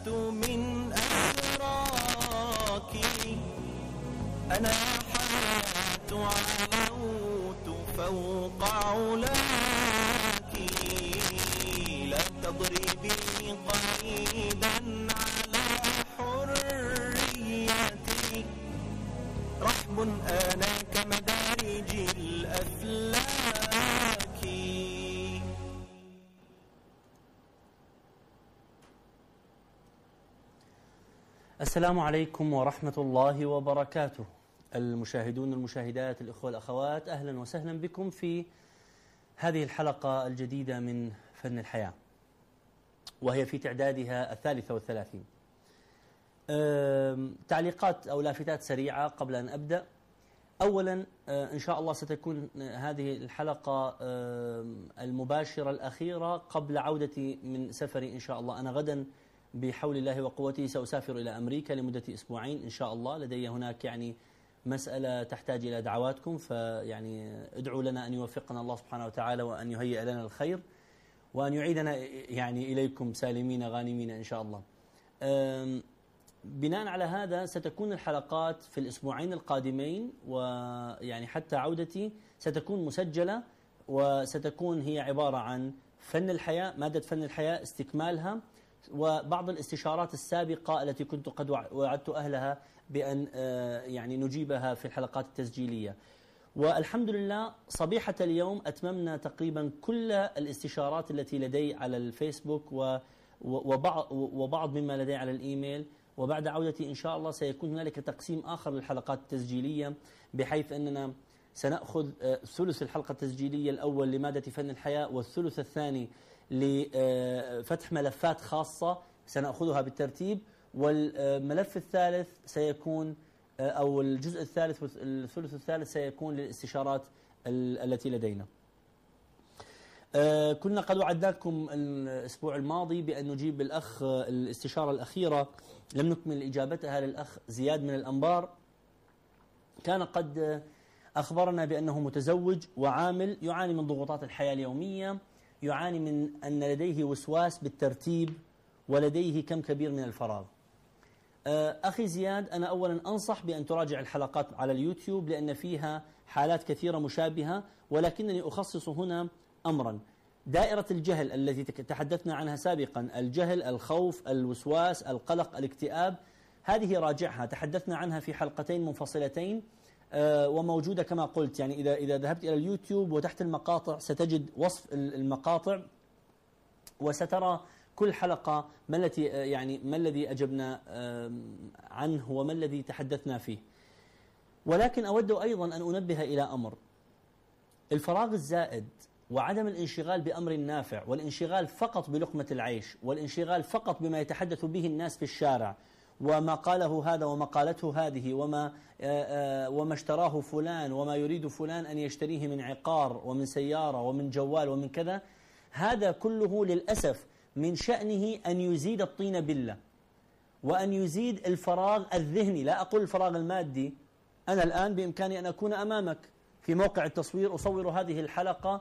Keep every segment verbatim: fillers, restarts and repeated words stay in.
من أسراكي، أنا حياة علوت فوق علاك، لا تضربي قيدا على حريتي، رحب أنا كمدارج الأفلاك. السلام عليكم ورحمة الله وبركاته. المشاهدون المشاهدات الإخوة الأخوات، أهلا وسهلا بكم في هذه الحلقة الجديدة من فن الحياة، وهي في تعدادها الثالثة والثلاثين. تعليقات أو لافتات سريعة قبل أن أبدأ. أولا، إن شاء الله ستكون هذه الحلقة المباشرة الأخيرة قبل عودتي من سفري إن شاء الله. أنا غدا بحول الله وقوته سأسافر إلى أمريكا لمدة أسبوعين إن شاء الله. لدي هناك يعني مسألة تحتاج إلى دعواتكم، فيعني ادعوا لنا أن يوفقنا الله سبحانه وتعالى وأن يهيئ لنا الخير وأن يعيدنا يعني إليكم سالمين غانمين إن شاء الله. بناء على هذا ستكون الحلقات في الأسبوعين القادمين، ويعني حتى عودتي ستكون مسجلة، وستكون هي عبارة عن فن الحياة، مادة فن الحياة استكمالها، وبعض الاستشارات السابقة التي كنت قد وعدت أهلها بأن يعني نجيبها في الحلقات التسجيلية. والحمد لله صبيحة اليوم أتممنا تقريبا كل الاستشارات التي لدي على الفيسبوك وبعض, وبعض مما لدي على الإيميل. وبعد عودتي إن شاء الله سيكون هنالك تقسيم آخر للحلقات التسجيلية، بحيث أننا سنأخذ ثلث الحلقة التسجيلية الأول لمادة فن الحياة، والثلث الثاني لفتح ملفات خاصة سنأخذها بالترتيب، والملف الثالث سيكون أو الجزء الثالث والثلث الثالث سيكون للاستشارات التي لدينا. كنا قد وعدناكم الأسبوع الماضي بأن نجيب الأخ الاستشارة الأخيرة، لم نكمل إجابتها للأخ زياد من الأنبار. كان قد أخبرنا بأنه متزوج وعامل، يعاني من ضغوطات الحياة اليومية، يعاني من أن لديه وسواس بالترتيب، ولديه كم كبير من الفراغ. أخي زياد، أنا أولا أنصح بأن تراجع الحلقات على اليوتيوب، لأن فيها حالات كثيرة مشابهة، ولكنني أخصص هنا أمرا: دائرة الجهل التي تحدثنا عنها سابقا، الجهل، الخوف، الوسواس، القلق، الاكتئاب، هذه راجعها، تحدثنا عنها في حلقتين منفصلتين وموجودة كما قلت. يعني إذا إذا ذهبت إلى اليوتيوب وتحت المقاطع ستجد وصف المقاطع، وسترى كل حلقة ما التي يعني ما الذي أجبنا عنه وما الذي تحدثنا فيه. ولكن أود أيضا أن أنبه إلى أمر: الفراغ الزائد وعدم الانشغال بأمر نافع، والانشغال فقط بلقمة العيش، والانشغال فقط بما يتحدث به الناس في الشارع، وما قاله هذا وما قالته هذه، وما وما اشتراه فلان وما يريد فلان أن يشتريه من عقار ومن سيارة ومن جوال ومن كذا، هذا كله للأسف من شأنه أن يزيد الطين بلة، وأن يزيد الفراغ الذهني. لا أقول الفراغ المادي. أنا الآن بإمكاني أن أكون أمامك في موقع التصوير أصور هذه الحلقة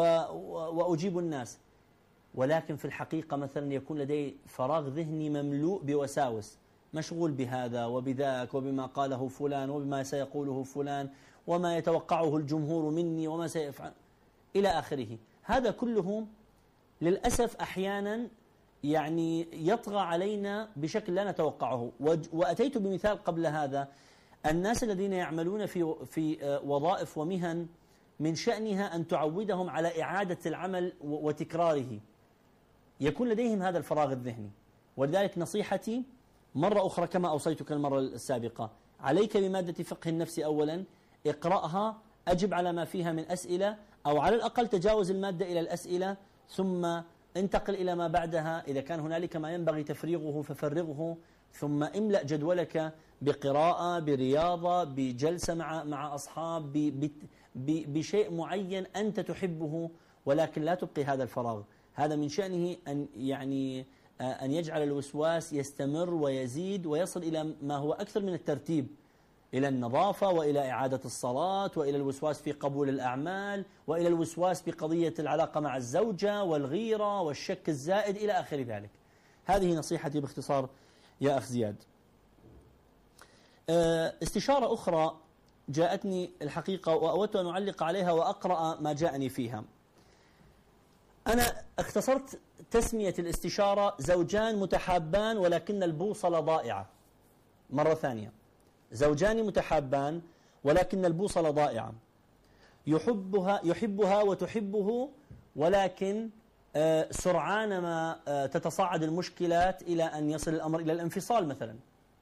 وأجيب الناس، ولكن في الحقيقة مثلا يكون لدي فراغ ذهني مملوء بوساوس، مشغول بهذا وبذاك وبما قاله فلان وبما سيقوله فلان وما يتوقعه الجمهور مني وما سيفعل إلى آخره. هذا كله للأسف أحيانا يعني يطغى علينا بشكل لا نتوقعه. وأتيت بمثال قبل هذا: الناس الذين يعملون في في وظائف ومهن من شأنها أن تعودهم على إعادة العمل وتكراره، يكون لديهم هذا الفراغ الذهني. ولذلك نصيحتي مرة أخرى كما أوصيتك المرة السابقة: عليك بمادة فقه النفس أولا، اقرأها، أجب على ما فيها من أسئلة، أو على الأقل تجاوز المادة إلى الأسئلة، ثم انتقل إلى ما بعدها. إذا كان هنالك ما ينبغي تفريغه ففرغه، ثم املأ جدولك بقراءة، برياضة، بجلسة مع مع أصحاب، بشيء معين أنت تحبه، ولكن لا تبقي هذا الفراغ. هذا من شأنه أن يعني أن يجعل الوسواس يستمر ويزيد ويصل إلى ما هو أكثر من الترتيب، إلى النظافة وإلى إعادة الصلاة وإلى الوسواس في قبول الأعمال وإلى الوسواس بقضية العلاقة مع الزوجة والغيرة والشك الزائد إلى آخر ذلك. هذه نصيحتي باختصار يا أخ زياد. استشارة أخرى جاءتني الحقيقة وأود أن أعلق عليها وأقرأ ما جاءني فيها. أنا اختصرت تسمية الاستشارة زوجان متحابان ولكن البوصلة ضائعة. مرة ثانية، زوجان متحابان ولكن البوصلة ضائعة، يحبها يحبها وتحبه، ولكن سرعان ما تتصاعد المشكلات إلى أن يصل الأمر إلى الانفصال مثلا.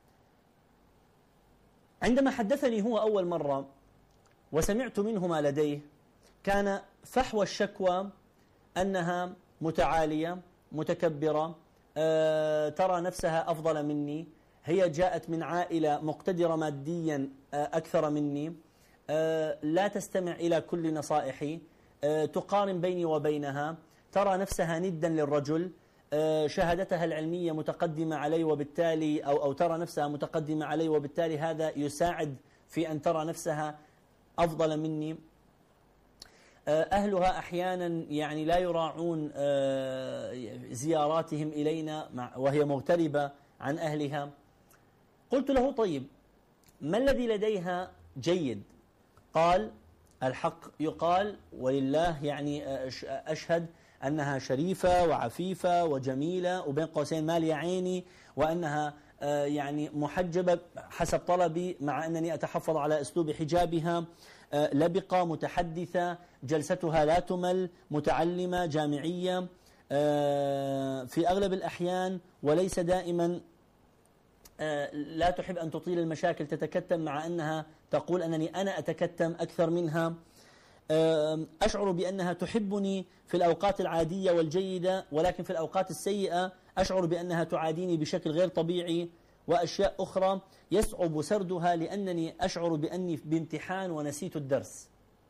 عندما حدثني هو أول مرة وسمعت منه ما لديه، كان فحوى الشكوى أنها متعالية متكبرة، أه ترى نفسها أفضل مني، هي جاءت من عائلة مقتدرة ماديا أه أكثر مني، أه لا تستمع إلى كل نصائحي، أه تقارن بيني وبينها، ترى نفسها ندا للرجل، أه شهادتها العلمية متقدمة علي وبالتالي أو, أو ترى نفسها متقدمة علي وبالتالي هذا يساعد في أن ترى نفسها أفضل مني. أهلها أحيانا يعني لا يراعون زياراتهم إلينا وهي مغتربة عن أهلها. قلت له طيب ما الذي لديها جيد؟ قال الحق يقال ولله يعني أشهد أنها شريفة وعفيفة وجميلة وبين قوسين مالية عيني، وأنها يعني محجبة حسب طلبي مع أنني أتحفظ على أسلوب حجابها، لبقة متحدثة، جلستها لا تمل، متعلمة جامعية في أغلب الأحيان وليس دائما، لا تحب أن تطيل المشاكل، تتكتم مع أنها تقول أنني أنا أتكتم أكثر منها. أشعر بأنها تحبني في الأوقات العادية والجيدة، ولكن في الأوقات السيئة أشعر بأنها تعاديني بشكل غير طبيعي، وأشياء أخرى يصعب سردها لأنني أشعر بأني بامتحان ونسيت الدرس.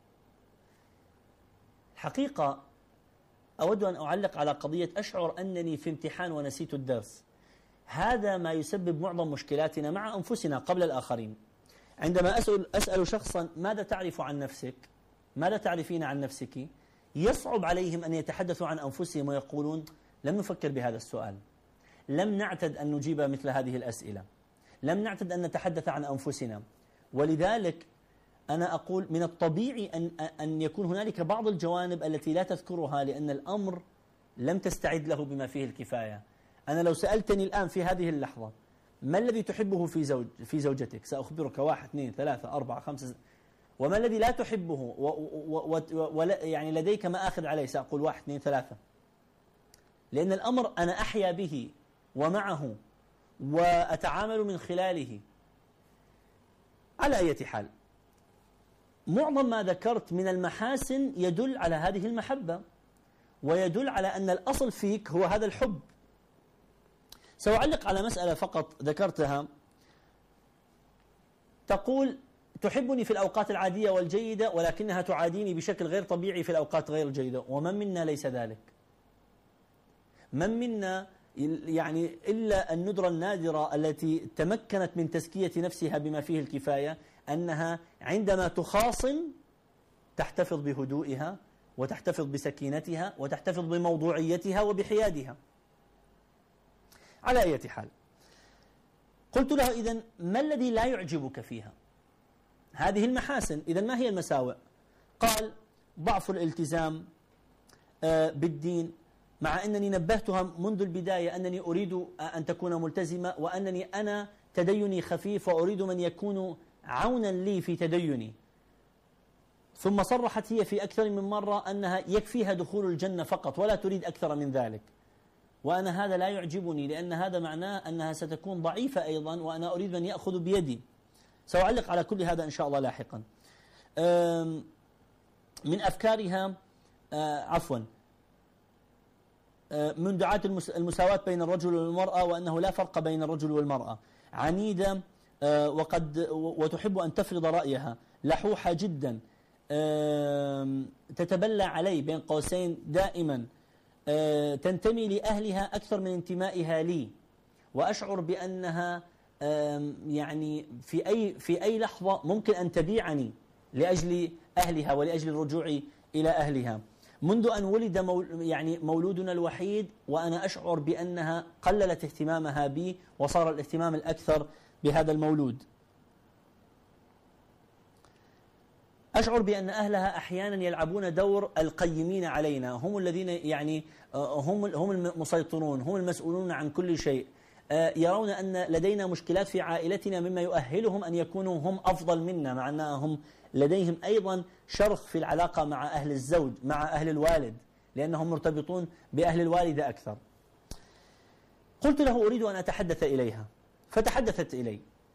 حقيقة أود أن أعلق على قضية أشعر أنني في امتحان ونسيت الدرس. هذا ما يسبب معظم مشكلاتنا مع أنفسنا قبل الآخرين. عندما أسأل, أسأل شخصا ماذا تعرف عن نفسك؟ ماذا تعرفين عن نفسك؟ يصعب عليهم أن يتحدثوا عن أنفسهم ويقولون لم نفكر بهذا السؤال، لم نعتد أن نجيب مثل هذه الأسئلة، لم نعتد أن نتحدث عن أنفسنا. ولذلك أنا أقول من الطبيعي أن, أن يكون هنالك بعض الجوانب التي لا تذكرها لأن الأمر لم تستعد له بما فيه الكفاية. أنا لو سألتني الآن في هذه اللحظة ما الذي تحبه في زوج في زوجتك؟ سأخبرك واحد اثنين ثلاثة أربعة خمسة. وما الذي لا تحبه ولا يعني لديك ما أخذ عليه؟ سأقول واحد اثنين ثلاثة. لأن الأمر أنا أحيا به ومعه وأتعامل من خلاله. على أي حال، معظم ما ذكرت من المحاسن يدل على هذه المحبة ويدل على أن الأصل فيك هو هذا الحب. سأعلق على مسألة فقط ذكرتها. تقول تحبني في الأوقات العادية والجيدة ولكنها تعاديني بشكل غير طبيعي في الأوقات غير الجيدة. ومن منا ليس ذلك؟ من منا يعني إلا الندرة النادرة التي تمكنت من تزكية نفسها بما فيه الكفاية أنها عندما تخاصم تحتفظ بهدوئها وتحتفظ بسكينتها وتحتفظ بموضوعيتها وبحيادها. على أي حال، قلت له إذن ما الذي لا يعجبك فيها؟ هذه المحاسن، إذن ما هي المساوئ؟ قال ضعف الالتزام بالدين، مع أنني نبهتها منذ البداية أنني أريد أن تكون ملتزمة وأنني أنا تديني خفيف وأريد من يكون عونا لي في تديني. ثم صرحت هي في أكثر من مرة أنها يكفيها دخول الجنة فقط ولا تريد أكثر من ذلك. وأنا هذا لا يعجبني لأن هذا معناه أنها ستكون ضعيفة أيضا وأنا أريد من يأخذ بيدي. سأعلق على كل هذا إن شاء الله لاحقا. من أفكارها عفوا من دعاة المساواة بين الرجل والمرأة وأنه لا فرق بين الرجل والمرأة، عنيدة وقد وتحب أن تفرض رأيها، لحوحة جدا، تتبلى علي بين قوسين دائما، تنتمي لأهلها أكثر من انتمائها لي، وأشعر بأنها يعني في أي في أي لحظة ممكن أن تبيعني لأجل أهلها ولأجل الرجوع إلى أهلها. منذ أن ولد مول يعني مولودنا الوحيد وأنا أشعر بأنها قللت اهتمامها بي وصار الاهتمام الأكثر بهذا المولود. أشعر بأن أهلها أحيانا يلعبون دور القيمين علينا، هم الذين يعني هم هم المسيطرون، هم المسؤولون عن كل شيء، يرون أن لدينا مشكلات في عائلتنا مما يؤهلهم أن يكونوا هم أفضل منا، مع أنهم لديهم أيضا شرخ في العلاقة مع أهل الزوج، مع أهل الوالد، لأنهم مرتبطون بأهل الوالدة أكثر. قلت له أريد أن أتحدث إليها، فتحدثت إلي،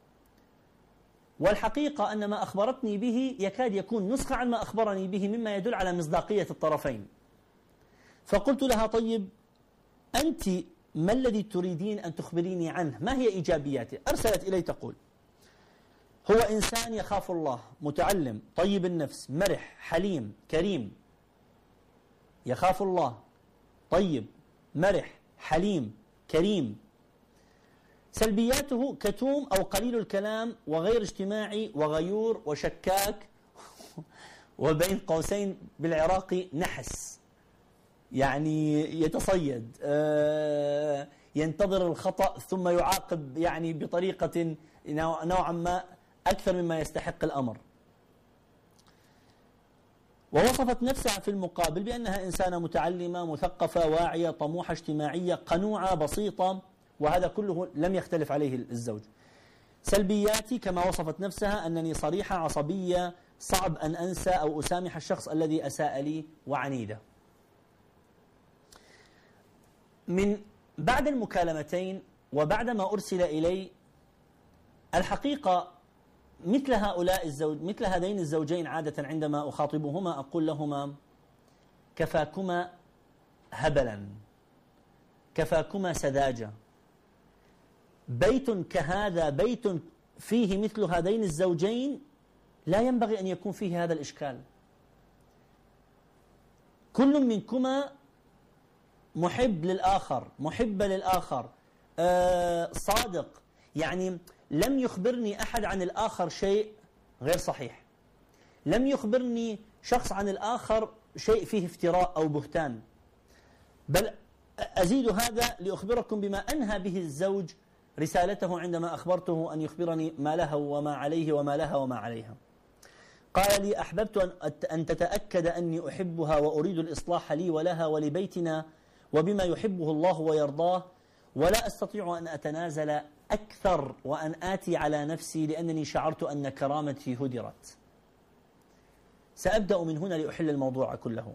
والحقيقة أن ما أخبرتني به يكاد يكون نسخة عن ما أخبرني به، مما يدل على مصداقية الطرفين. فقلت لها طيب أنت ما الذي تريدين أن تخبريني عنه؟ ما هي إيجابياته؟ أرسلت إلي تقول هو إنسان يخاف الله، متعلم، طيب النفس، مرح، حليم، كريم. يخاف الله، طيب، مرح، حليم، كريم. سلبياته كتوم أو قليل الكلام وغير اجتماعي وغيور وشكاك وبين قوسين بالعراقي نحس، يعني يتصيد، ينتظر الخطأ ثم يعاقب يعني بطريقة نوعا ما أكثر مما يستحق الأمر. ووصفت نفسها في المقابل بأنها إنسانة متعلمة، مثقفة، واعية، طموحة، اجتماعية، قنوعة، بسيطة، وهذا كله لم يختلف عليه الزوج. سلبياتي كما وصفت نفسها أنني صريحة، عصبية، صعب أن أنسى أو أسامح الشخص الذي أساء لي، وعنيدة. من بعد المكالمتين وبعدما أرسل إلي، الحقيقة مثل هؤلاء الزوج مثل هذين الزوجين عادة عندما أخاطبهما أقول لهما كفاكما هبلا، كفاكما سذاجة. بيت كهذا، بيت فيه مثل هذين الزوجين، لا ينبغي أن يكون فيه هذا الإشكال. كل منكما محب للآخر، محبة للآخر، آه صادق، يعني لم يخبرني أحد عن الآخر شيء غير صحيح، لم يخبرني شخص عن الآخر شيء فيه افتراء أو بهتان، بل أزيد هذا لأخبركم بما أنهى به الزوج رسالته عندما أخبرته أن يخبرني ما له وما عليه وما لها وما عليها. قال لي أحببت أن تتأكد أني أحبها وأريد الإصلاح لي ولها ولبيتنا وبما يحبه الله ويرضاه، ولا أستطيع أن أتنازل أكثر وأن آتي على نفسي لأنني شعرت أن كرامتي هدرت. سأبدأ من هنا لأحل الموضوع كله.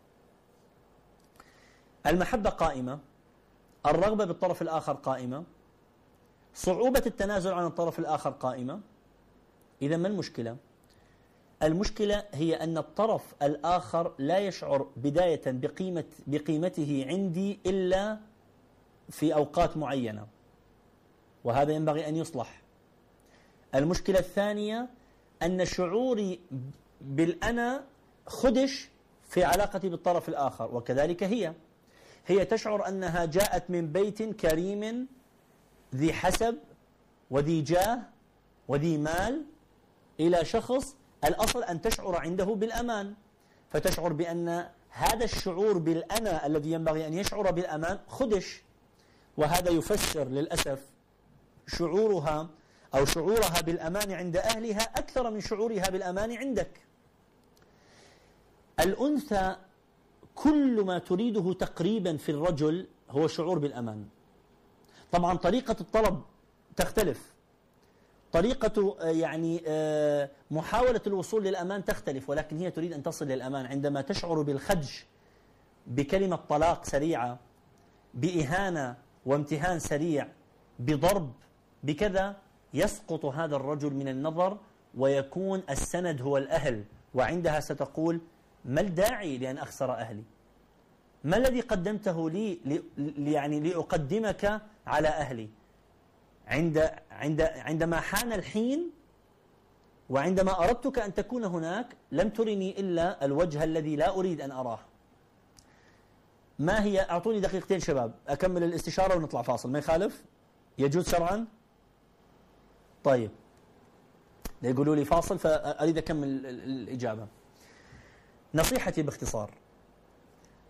المحبة قائمة، الرغبة بالطرف الآخر قائمة، صعوبة التنازل عن الطرف الآخر قائمة. إذا ما المشكلة؟ المشكلة هي أن الطرف الآخر لا يشعر بداية بقيمة بقيمته عندي إلا في أوقات معينة، وهذا ينبغي أن يصلح. المشكلة الثانية أن شعوري بالأنا خدش في علاقتي بالطرف الآخر، وكذلك هي هي تشعر أنها جاءت من بيت كريم ذي حسب وذي جاه وذي مال إلى شخص الأصل أن تشعر عنده بالأمان، فتشعر بأن هذا الشعور بالأنا الذي ينبغي أن يشعر بالأمان خدش، وهذا يفسر للأسف شعورها أو شعورها بالأمان عند أهلها أكثر من شعورها بالأمان عندك. الأنثى كل ما تريده تقريبا في الرجل هو شعور بالأمان. طبعا طريقة الطلب تختلف، طريقة يعني محاولة الوصول للأمان تختلف، ولكن هي تريد أن تصل للأمان. عندما تشعر بالخدش بكلمة طلاق سريعة، بإهانة وامتهان سريع، بضرب، بكذا، يسقط هذا الرجل من النظر ويكون السند هو الأهل، وعندها ستقول ما الداعي لأن أخسر أهلي؟ ما الذي قدمته لي يعني لأقدمك على أهلي؟ عند عند عندما حان الحين وعندما أردتك أن تكون هناك لم ترني إلا الوجه الذي لا أريد أن أراه. ما هي؟ أعطوني دقيقتين شباب أكمل الاستشارة ونطلع فاصل، ما يخالف؟ يجوز شرعا؟ طيب يقولوا لي فاصل فأريد أكمل الإجابة. نصيحتي باختصار،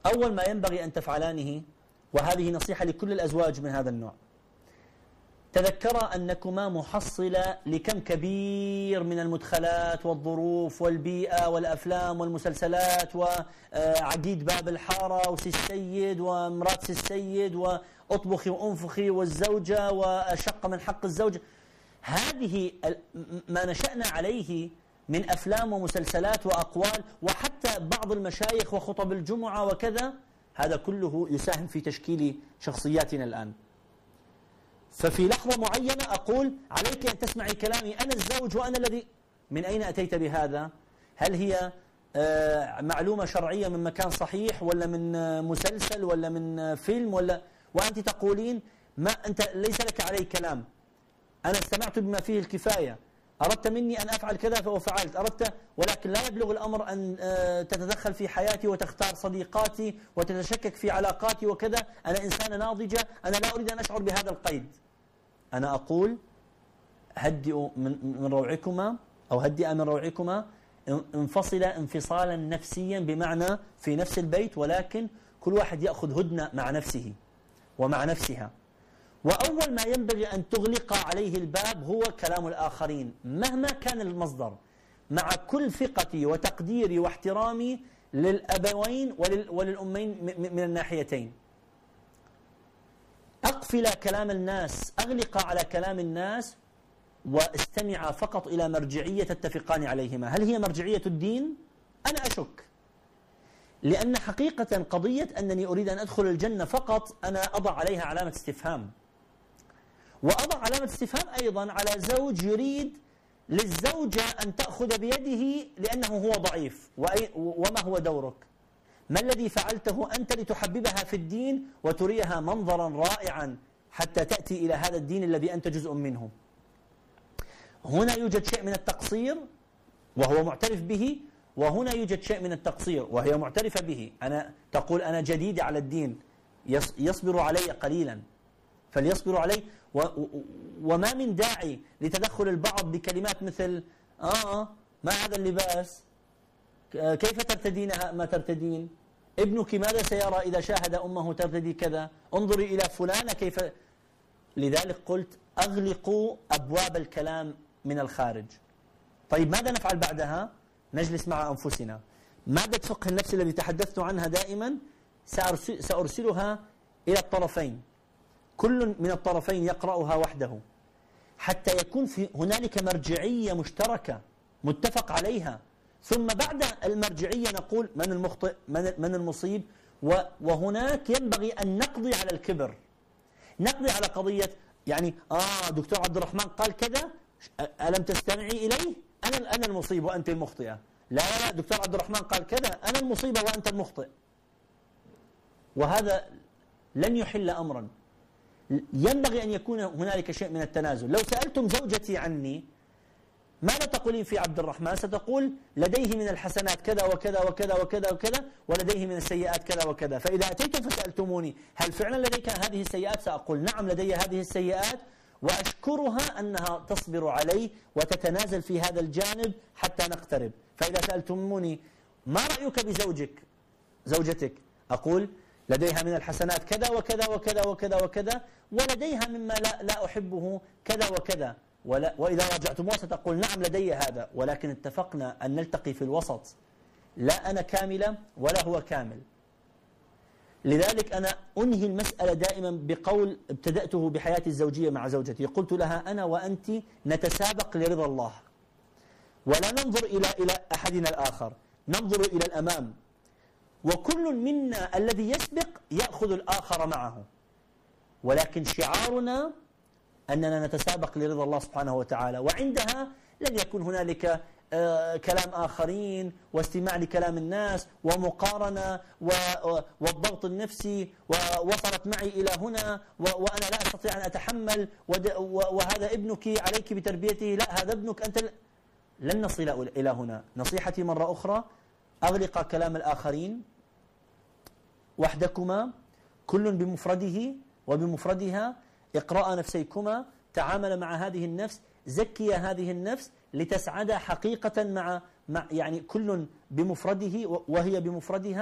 أول ما ينبغي أن تفعلانه، وهذه نصيحة لكل الأزواج من هذا النوع، تذكرا أنكما محصلة لكم كبير من المدخلات والظروف والبيئة والأفلام والمسلسلات وعقيد باب الحارة وسي السيد ومرات سي السيد وأطبخي وأنفخي والزوجة وشق من حق الزوجة. هذه ما نشأنا عليه من أفلام ومسلسلات وأقوال، وحتى بعض المشايخ وخطب الجمعة وكذا، هذا كله يساهم في تشكيل شخصياتنا الآن. ففي لحظة معينة أقول عليك أن تسمعي كلامي، أنا الزوج وأنا الذي. من أين أتيت بهذا؟ هل هي معلومة شرعية من مكان صحيح ولا من مسلسل ولا من فيلم ولا وأنت تقولين ما أنت ليس لك علي كلام، أنا استمعت بما فيه الكفاية، أردت مني أن أفعل كذا ففعلت، أردت، ولكن لا يبلغ الأمر أن تتدخل في حياتي وتختار صديقاتي وتتشكك في علاقاتي وكذا. أنا إنسانة ناضجة، أنا لا أريد أن أشعر بهذا القيد. أنا أقول هدئوا من من روعكما أو هدئ من روعكما، انفصل انفصالا نفسيا، بمعنى في نفس البيت، ولكن كل واحد يأخذ هدنة مع نفسه ومع نفسها. وأول ما ينبغي أن تغلق عليه الباب هو كلام الآخرين مهما كان المصدر، مع كل ثقتي وتقديري واحترامي للأبوين وللأمين من الناحيتين. أقفل كلام الناس، أغلق على كلام الناس، واستمع فقط إلى مرجعية تتفقان عليهما. هل هي مرجعية الدين؟ أنا أشك، لأن حقيقة قضية أنني أريد أن أدخل الجنة فقط أنا أضع عليها علامة استفهام، وأضع علامة استفهام أيضا على زوج يريد للزوجة أن تأخذ بيده لأنه هو ضعيف. وما هو دورك؟ ما الذي فعلته أنت لتحببها في الدين وتريها منظرا رائعا حتى تأتي إلى هذا الدين الذي أنت جزء منه؟ هنا يوجد شيء من التقصير وهو معترف به، وهنا يوجد شيء من التقصير وهي معترفة به. أنا تقول أنا جديدة على الدين، يصبر علي قليلا فليصبروا علي. و وما من داعي لتدخل البعض بكلمات مثل آه ما هذا اللباس، كيف ترتدين ما ترتدين، ابنك ماذا سيرى إذا شاهد أمه ترتدي كذا، انظري إلى فلانة كيف. لذلك قلت أغلقوا أبواب الكلام من الخارج. طيب ماذا نفعل بعدها؟ نجلس مع أنفسنا. مادة فقه النفس الذي تحدثت عنها دائما سأرسلها إلى الطرفين، كل من الطرفين يقرأها وحده، حتى يكون في هنالك مرجعية مشتركة متفق عليها. ثم بعد المرجعية نقول من المخطئ من المصيب. وهناك ينبغي أن نقضي على الكبر، نقضي على قضية يعني آه دكتور عبد الرحمن قال كذا ألم تستمعي إليه؟ أنا أنا المصيب وأنت المخطئة. لا لا دكتور عبد الرحمن قال كذا أنا المصيبة وأنت المخطئ. وهذا لن يحل أمرا. ينبغي أن يكون هنالك شيء من التنازل. لو سألتم زوجتي عني ماذا تقولين في عبد الرحمن؟ ستقول لديه من الحسنات كذا وكذا وكذا وكذا وكذا ولديه من السيئات كذا وكذا. فإذا أتيتم فسألتموني هل فعلا لديك هذه السيئات؟ سأقول نعم لدي هذه السيئات، وأشكرها أنها تصبر علي وتتنازل في هذا الجانب حتى نقترب. فإذا سألتموني ما رأيك بزوجك زوجتك؟ أقول لديها من الحسنات كذا وكذا وكذا وكذا وكذا، ولديها مما لا, لا أحبه كذا وكذا. ولا وإذا راجعتموها ستقول نعم لدي هذا، ولكن اتفقنا أن نلتقي في الوسط، لا أنا كاملة ولا هو كامل. لذلك أنا أنهي المسألة دائما بقول ابتدأته بحياتي الزوجية مع زوجتي، قلت لها أنا وأنت نتسابق لرضا الله، ولا ننظر إلى إلى أحدنا الآخر، ننظر إلى الأمام، وكل منا الذي يسبق يأخذ الآخر معه، ولكن شعارنا أننا نتسابق لرضا الله سبحانه وتعالى. وعندها لن يكون هنالك آه كلام آخرين واستماع لكلام الناس ومقارنة والضغط النفسي ووصلت معي إلى هنا وأنا لا أستطيع أن أتحمل وهذا ابنك عليك بتربيته، لا هذا ابنك أنت. لن نصل إلى هنا. نصيحتي مرة أخرى أغلق كلام الآخرين وحدكما، كل بمفرده وبمفردها، اقرأ نفسيكما، تعامل مع هذه النفس، زكي هذه النفس لتسعد حقيقة مع, مع يعني كل بمفرده وهي بمفردها.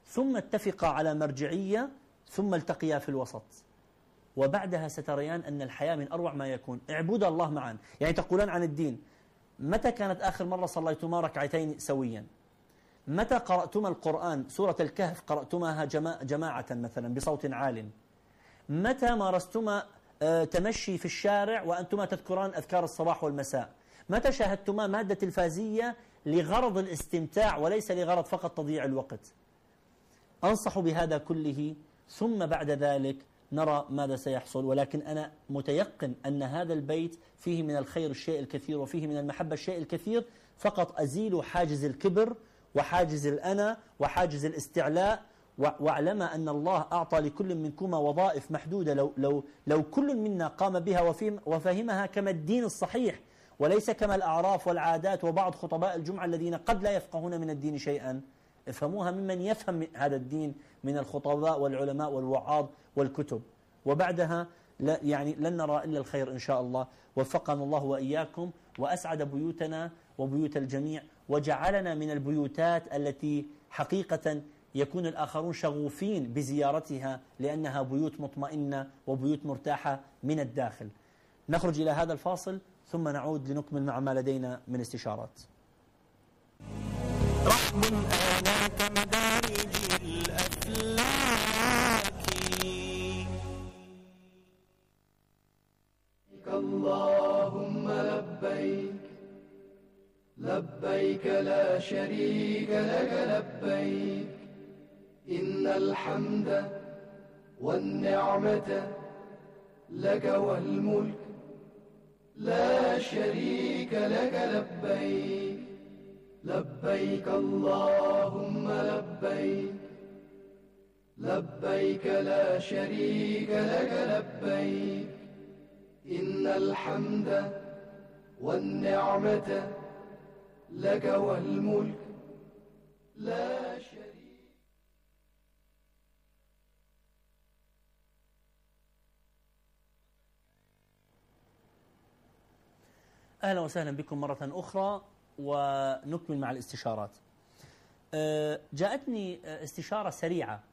ثم اتفقا على مرجعية ثم التقيا في الوسط، وبعدها ستريان أن الحياة من أروع ما يكون. اعبدا الله معا، يعني تقولان عن الدين: متى كانت آخر مرة صليتما ركعتين سويا؟ متى قرأتما القرآن سورة الكهف قرأتماها جماعة مثلا بصوت عال؟ متى مارستما تمشي في الشارع وأنتما تذكران أذكار الصباح والمساء؟ متى شاهدتما مادة تلفازية لغرض الاستمتاع وليس لغرض فقط تضييع الوقت؟ أنصح بهذا كله، ثم بعد ذلك نرى ماذا سيحصل. ولكن أنا متيقن أن هذا البيت فيه من الخير الشيء الكثير وفيه من المحبة الشيء الكثير. فقط أزيل حاجز الكبر وحاجز الأنا وحاجز الاستعلاء، واعلم أن الله أعطى لكل منكما وظائف محدودة، لو, لو, لو كل منا قام بها وفهمها كما الدين الصحيح وليس كما الأعراف والعادات وبعض خطباء الجمعة الذين قد لا يفقهون من الدين شيئا. افهموها ممن يفهم هذا الدين من الخطباء والعلماء والوعاظ والكتب، وبعدها لا يعني لن نرى إلا الخير إن شاء الله. وفقنا الله وإياكم، وأسعد بيوتنا وبيوت الجميع، وجعلنا من البيوتات التي حقيقة يكون الآخرون شغوفين بزيارتها لأنها بيوت مطمئنة وبيوت مرتاحة من الداخل. نخرج إلى هذا الفاصل ثم نعود لنكمل مع ما لدينا من استشارات. رحم آناك مدارج الأفلاك. اللهم لبيك لبيك لا شريك لك لبيك، إن الحمد والنعمة لك والملك لا شريك لك لبيك. لبيك اللهم لبيك لبيك لا شريك لك لبيك، إن الحمد والنعمة لك والملك لا شريك. أهلا وسهلا بكم مرة أخرى، ونكمل مع الاستشارات. جاءتني استشارة سريعة.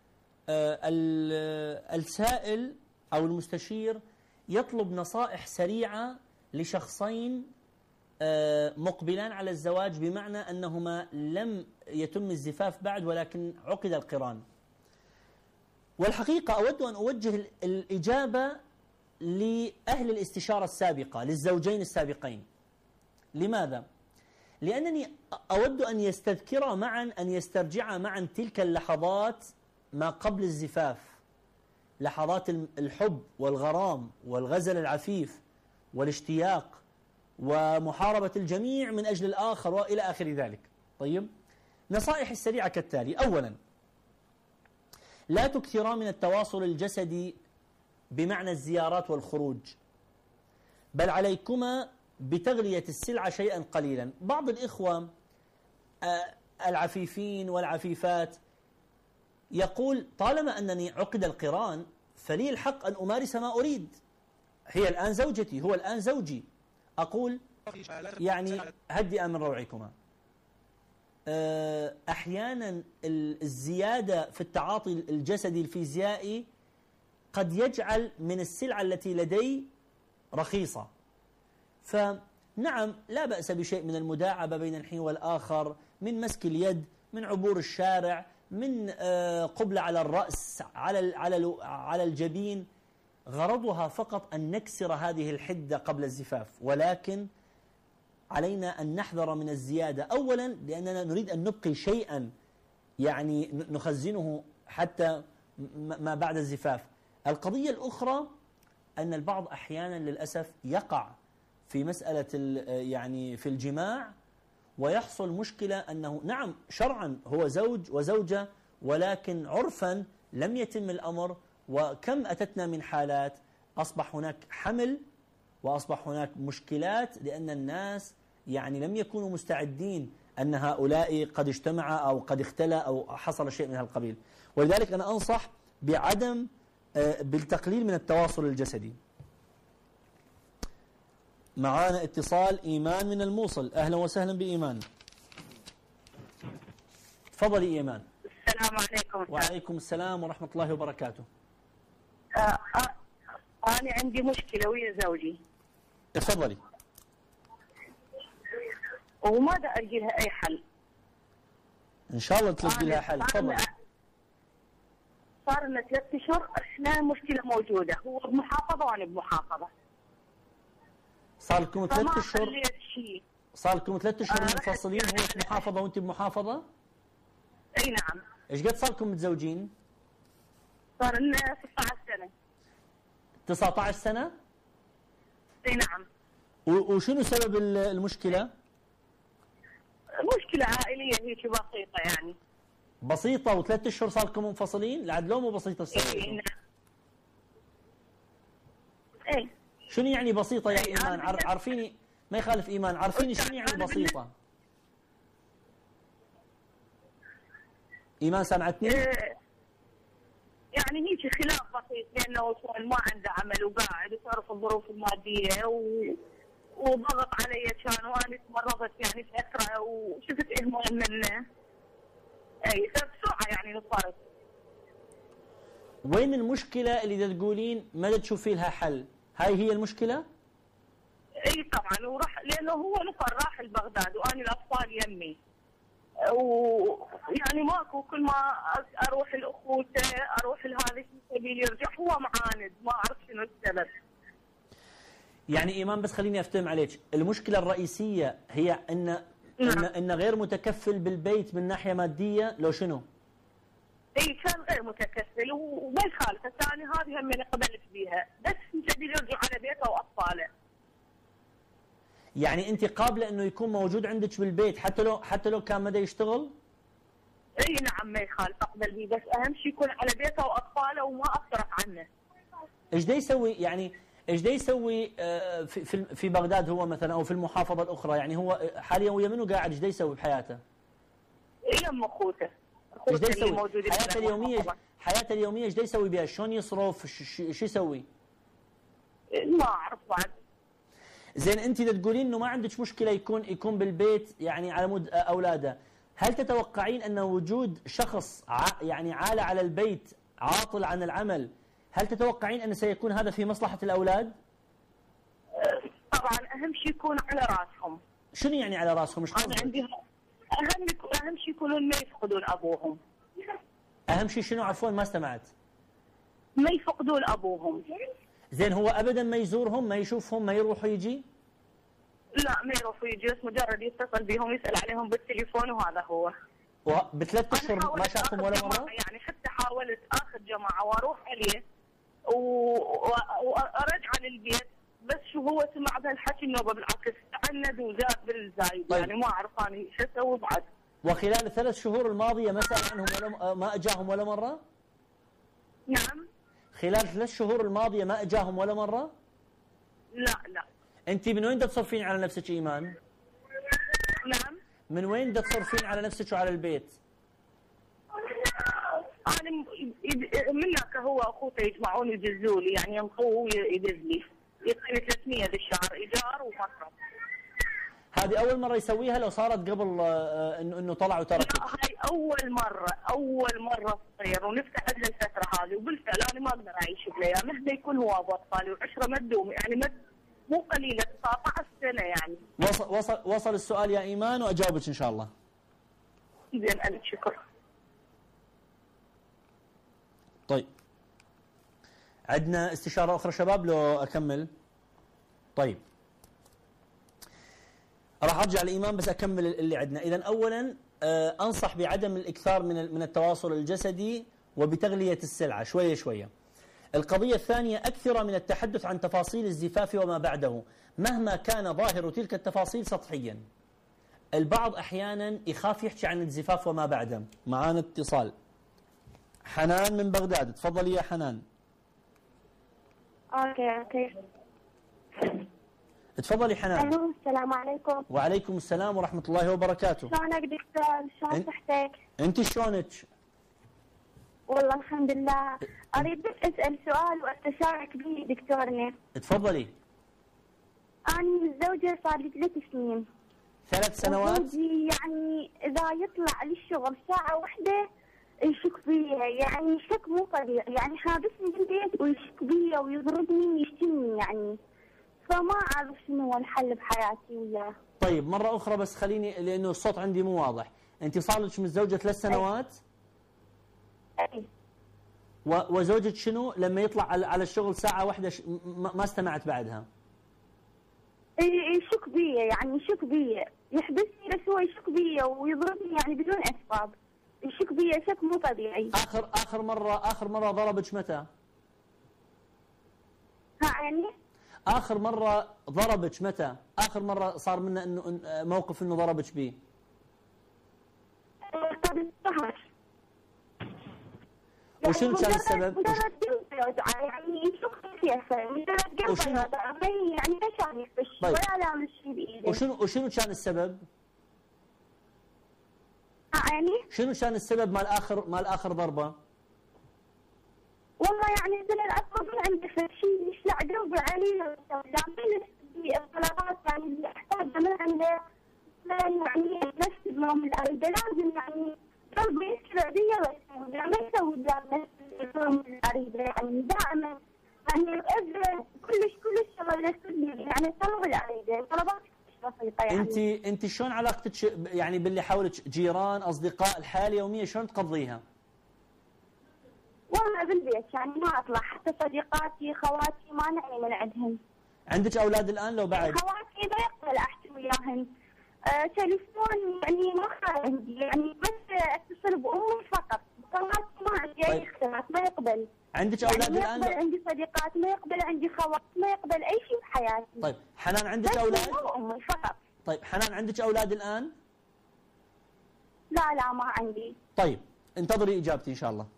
السائل أو المستشير يطلب نصائح سريعة لشخصين مقبلان على الزواج، بمعنى أنهما لم يتم الزفاف بعد ولكن عقد القران. والحقيقة أود أن أوجه الإجابة لأهل الاستشارة السابقة، للزوجين السابقين. لماذا؟ لأنني أود أن يستذكرا معا أن يسترجعا معا تلك اللحظات ما قبل الزفاف، لحظات الحب والغرام والغزل العفيف والاشتياق ومحاربة الجميع من أجل الآخر وإلى آخر ذلك. طيب، نصائح السريعة كالتالي: أولا، لا تكثرا من التواصل الجسدي بمعنى الزيارات والخروج، بل عليكما بتغلية السلعة شيئا قليلا. بعض الإخوة العفيفين والعفيفات يقول: طالما أنني عقد القران فلي الحق أن أمارس ما أريد، هي الآن زوجتي، هو الآن زوجي. أقول يعني هدئا من روعكما. أحيانا الزيادة في التعاطي الجسدي الفيزيائي قد يجعل من السلعة التي لدي رخيصة، فنعم لا بأس بشيء من المداعبة بين الحين والآخر، من مسك اليد، من عبور الشارع، من قبلة على الرأس، على على على الجبين. غرضها فقط أن نكسر هذه الحدة قبل الزفاف، ولكن علينا أن نحذر من الزيادة. أولا لأننا نريد أن نبقي شيئا يعني نخزنه حتى ما بعد الزفاف. القضية الأخرى أن البعض أحيانا للأسف يقع في مسألة يعني في الجماع ويحصل مشكلة، أنه نعم شرعا هو زوج وزوجة، ولكن عرفا لم يتم الأمر. وكم أتتنا من حالات أصبح هناك حمل وأصبح هناك مشكلات لأن الناس يعني لم يكونوا مستعدين أن هؤلاء قد اجتمع أو قد اختلى أو حصل شيء من هذا القبيل. ولذلك أنا أنصح بعدم بالتقليل من التواصل الجسدي. معانا اتصال إيمان من الموصل. أهلا وسهلا بإيمان. تفضلي إيمان. السلام السلام عليكم. وعليكم السلام ورحمة الله وبركاته. آه آه أنا عندي مشكلة ويا زوجي. تفضلي. وما دا ألقي لها أي حل. إن شاء الله تلقي لها حل. تفضلي. صار لنا ثلاث أشهر إحنا مشكلة موجودة، هو بمحافظة وأنا بمحافظة. صار لكم ثلاث أشهر. فما خليت شيء. صار لكم ثلاث أشهر آه منفصلين، هو في محافظة وأنت بمحافظة؟ أي نعم. إيش قد صار لكم متزوجين؟ صار لنا ستة عشر سنة. تسعة عشر سنة؟ أي نعم. وشنو سبب المشكلة؟ مشكلة عائلية هيك بسيطة يعني. بسيطة وثلاث أشهر صار لكم منفصلين؟ لعد لو مو بسيطة السبب. أي نعم. إيه. شنو يعني بسيطة يا إيمان؟ عارفيني ما يخالف إيمان، عارفيني شنو يعني بسيطة؟ إيمان سمعتني؟ إيه يعني هيك خلاف بسيط لأنه ما عنده عمل وقاعد وصارت الظروف المادية و... وضغط علي كان وأنا تمرضت يعني فترة وشفت إهمال منه. أي فبسرعة يعني صارت. وين المشكلة اللي تقولين ما تشوفي لها حل؟ هاي هي المشكلة؟ اي طبعا، وراح لانه هو نفر راح لبغداد وانا الاطفال يمي، ويعني ماكو، كل ما اروح لاخوته اروح لهذا في سبيل يرجع هو معاند، ما اعرف شنو السبب. يعني ايمان بس خليني افتهم عليك، المشكلة الرئيسية هي ان نعم. ان ان غير متكفل بالبيت من ناحية مادية لو شنو؟ اي كان غير متكفل وما يخالف، الثاني هذه هم من قبلت بيها، بس في سبيل يرجع على بيته واطفاله. يعني انت قابله انه يكون موجود عندك بالبيت حتى لو حتى لو كان مدى يشتغل؟ اي نعم ما يخالف اقبل بيه، بس اهم شيء يكون على بيته واطفاله وما اصرف عنه. ايش دا يسوي يعني ايش دا يسوي في في في بغداد هو مثلا او في المحافظه الاخرى؟ يعني هو حاليا ويا منو قاعد؟ ايش دا يسوي بحياته؟ يم اخوته. ايش دا يسوي؟ حياته اليوميه حياته اليوميه ايش دا يسوي بها؟ شلون يصرف؟ شو يسوي؟ ما اعرف بعد. زين انت اذا تقولين انه ما عندك مشكله يكون يكون بالبيت يعني على مود اولاده، هل تتوقعين ان وجود شخص ع يعني عال على البيت عاطل عن العمل، هل تتوقعين ان سيكون هذا في مصلحه الاولاد؟ طبعا اهم شيء يكون على راسهم. شنو يعني على راسهم؟ ايش انا عندي اهم اهم شيء يكونون ما يفقدون ابوهم. اهم شيء شنو؟ عفوا ما استمعت. ما يفقدون ابوهم. زين هو ابدا ما يزورهم، ما يشوفهم، ما يروح ويجي؟ لا ما يروح ويجي، بس مجرد يتصل بهم يسال عليهم بالتليفون وهذا هو. بثلاث اشهر ما شافهم ولا مره؟ يعني حتى حاولت اخذ جماعه واروح عليه وارجع للبيت، بس شو هو سمع بهالحكي النوبه بالعكس تعند وزاد بالزايد. طيب. يعني ما اعرف انا شو اسوي بعد. وخلال الثلاث شهور الماضيه ما سال عنهم ولا ما اجاهم ولا مره؟ نعم. خلال ثلاث شهور الماضيه ما اجاهم ولا مره؟ لا لا. انت من وين تصرفين على نفسك ايمان؟ نعم. من وين تصرفين على نفسك وعلى البيت؟ انا منك هو اخوته يجمعون يدزوا لي، يعني ينطوه ويدز لي، يعطيني ثلاثمية بالشهر ايجار ومصرف. هذه اول مره يسويها لو صارت قبل انه انه طلع وترك؟ لا هاي اول مره، اول مره تصير ونفتقد للفتره هذه، وبالفعل انا ما اقدر اعيش بالايام مهما يكون هو ابو اطفالي والعشره ما تدوم، يعني ما مو قليله تسعة عشر سنه يعني. وصل وصل وصل السؤال يا ايمان واجاوبك ان شاء الله. زين الف شكر. طيب عندنا استشاره اخرى شباب لو اكمل؟ طيب راح ارجع لايمان بس اكمل اللي عندنا. اذا اولا آه انصح بعدم الاكثار من من التواصل الجسدي وبتغليه السلعه شويه شويه. القضيه الثانيه اكثر من التحدث عن تفاصيل الزفاف وما بعده مهما كان ظاهر تلك التفاصيل سطحيا. البعض احيانا يخاف يحكي عن الزفاف وما بعده. معانا اتصال. حنان من بغداد، تفضلي يا حنان. اوكي اوكي. تفضلي حنان. الو السلام عليكم. وعليكم السلام ورحمة الله وبركاته. شلونك دكتور؟ شلون صحتك؟ انت شلونك؟ والله الحمد لله. اريد بس اسال سؤال واستشارك به دكتورنا. تفضلي. انا متزوجة صار لي ثلاث سنين. ثلاث سنوات؟ زوجي يعني اذا يطلع للشغل ساعة واحدة يشك فيا، يعني شك مو طبيعي، يعني حابسني بالبيت ويشك بيا ويضربني ويشتمني يعني، فما أعرف شنو هو الحل بحياتي وياه. طيب مرة أخرى بس خليني، لأنه الصوت عندي مو واضح. أنت صار لك متزوجة ثلاث سنوات؟ أي. وزوجك شنو لما يطلع على الشغل ساعة واحدة ما استمعت بعدها؟ يشك بيا، يعني يشك بيا، يحبسني بس هو يشك بيا ويضربني يعني بدون أسباب، يشك بيا شك مو طبيعي. آخر آخر مرة آخر مرة ضربك متى؟ ها يعني؟ آخر مرة ضربك متى؟ آخر مرة صار منه إنه موقف إنه ضربك به؟ قبل شهر. وشنو كان السبب؟ مجرد يعني يشك فيها، مجرد قلبه يعني ما شارك بالشيء ولا لامس شيء بإيده. وشنو وشنو كان السبب؟ يعني؟ شنو كان السبب مال آخر مال آخر ضربة؟ والله يعني زي الأصل ما عنده شيء يشلع قلبي عليه، يعني الطلبات يعني اللي أحتاجها من عنده يعني نفس اليوم الأريدة لازم يعني قلبي يشلع بي بس يعني ما يسوي نفس اليوم الأريدة يعني دائما يعني أبدا كلش كلش شغل يعني طلب الأريدة طلبات بسيطة يعني. أنت أنت شلون علاقتك يعني باللي حولك، جيران، أصدقاء، الحياة اليومية شلون تقضيها؟ والله بالبيت يعني ما أطلع، حتى صديقاتي خواتي ما نعني من عندهم. عندك أولاد الآن لو بعد؟ خواتي ما يقبل أحكي وياهن. آه تليفون يعني ما عندي، يعني بس اتصل بأمي فقط، خواتي ما عندي أي اختلاف ما يقبل. عندك أولاد يعني الآن؟ ما يقبل عندي صديقات، ما يقبل عندي خوات، ما يقبل أي شيء بحياتي. طيب حنان عندك أولاد؟ بس أمي فقط. طيب حنان عندك أولاد الآن؟ لا لا ما عندي. طيب انتظري إجابتي إن شاء الله.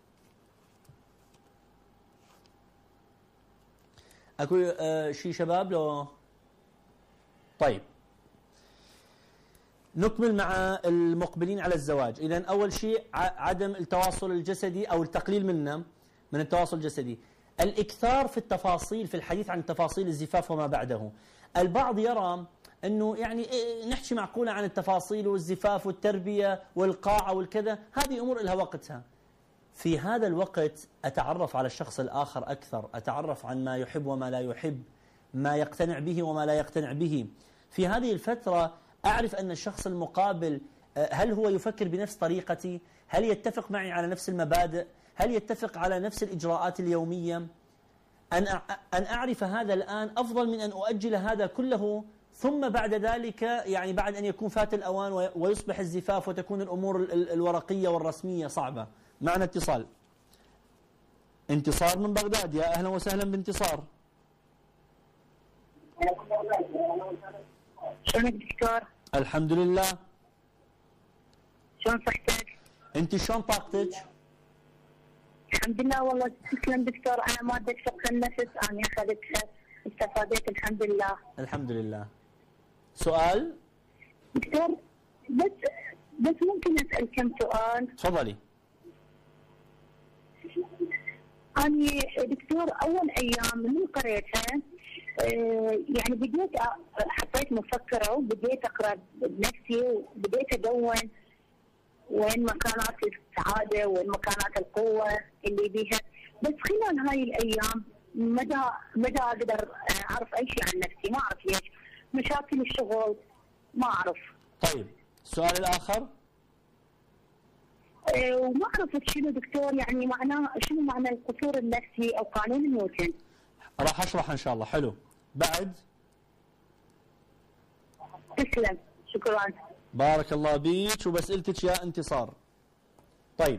اكو آه شي شباب لو؟ طيب نكمل مع المقبلين على الزواج. إذن أول شيء عدم التواصل الجسدي أو التقليل منه من التواصل الجسدي. الإكثار في التفاصيل، في الحديث عن تفاصيل الزفاف وما بعده. البعض يرى أنه يعني نحكي معقولة عن التفاصيل والزفاف والتربية والقاعة والكذا، هذه أمور إلها وقتها. في هذا الوقت أتعرف على الشخص الآخر أكثر، أتعرف عن ما يحب وما لا يحب، ما يقتنع به وما لا يقتنع به. في هذه الفترة أعرف أن الشخص المقابل هل هو يفكر بنفس طريقتي، هل يتفق معي على نفس المبادئ، هل يتفق على نفس الإجراءات اليومية. أن أن أعرف هذا الآن أفضل من أن أؤجل هذا كله ثم بعد ذلك يعني بعد أن يكون فات الأوان ويصبح الزفاف وتكون الأمور الورقية والرسمية صعبة. معنا اتصال. انتصار من بغداد، يا أهلا وسهلا بانتصار. شلونك دكتور؟ الحمد لله. شلون صحتك؟ انت شلون طاقتك؟ الحمد لله والله تسلم دكتور. انا مادة فقه النفس انا اخذتها استفاديت الحمد لله. الحمد لله. سؤال؟ دكتور بس بس ممكن اسال كم سؤال؟ تفضلي. أنا دكتور أول أيام من قريتها يعني بديت حطيت مفكرة وبديت أقرأ بنفسي وبديت أدون وين مكانات السعادة وين مكانات القوة اللي بيها، بس خلال هاي الأيام مدى مدى أقدر أعرف أي شيء عن نفسي، ما أعرف ليش، مشاكل الشغل ما أعرف. طيب السؤال الآخر؟ وما عرفت شنو دكتور يعني معناه شنو معنى القصور النفسي او قانون نيوتن. راح اشرح ان شاء الله. حلو. بعد؟ تسلم شكرا. بارك الله بيك وبسئلتك يا انتصار. طيب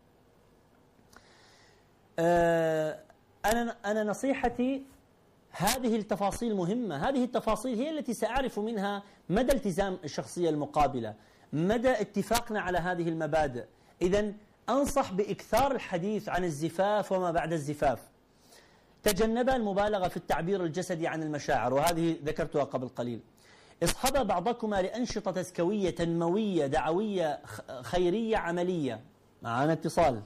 آه انا انا نصيحتي هذه التفاصيل مهمة، هذه التفاصيل هي التي سأعرف منها مدى التزام الشخصية المقابلة، مدى اتفاقنا على هذه المبادئ. إذن أنصح بإكثار الحديث عن الزفاف وما بعد الزفاف. تجنب المبالغة في التعبير الجسدي عن المشاعر، وهذه ذكرتها قبل قليل. اصحبا بعضكما لأنشطة تزكوية تنموية دعوية خيرية عملية. معنا اتصال.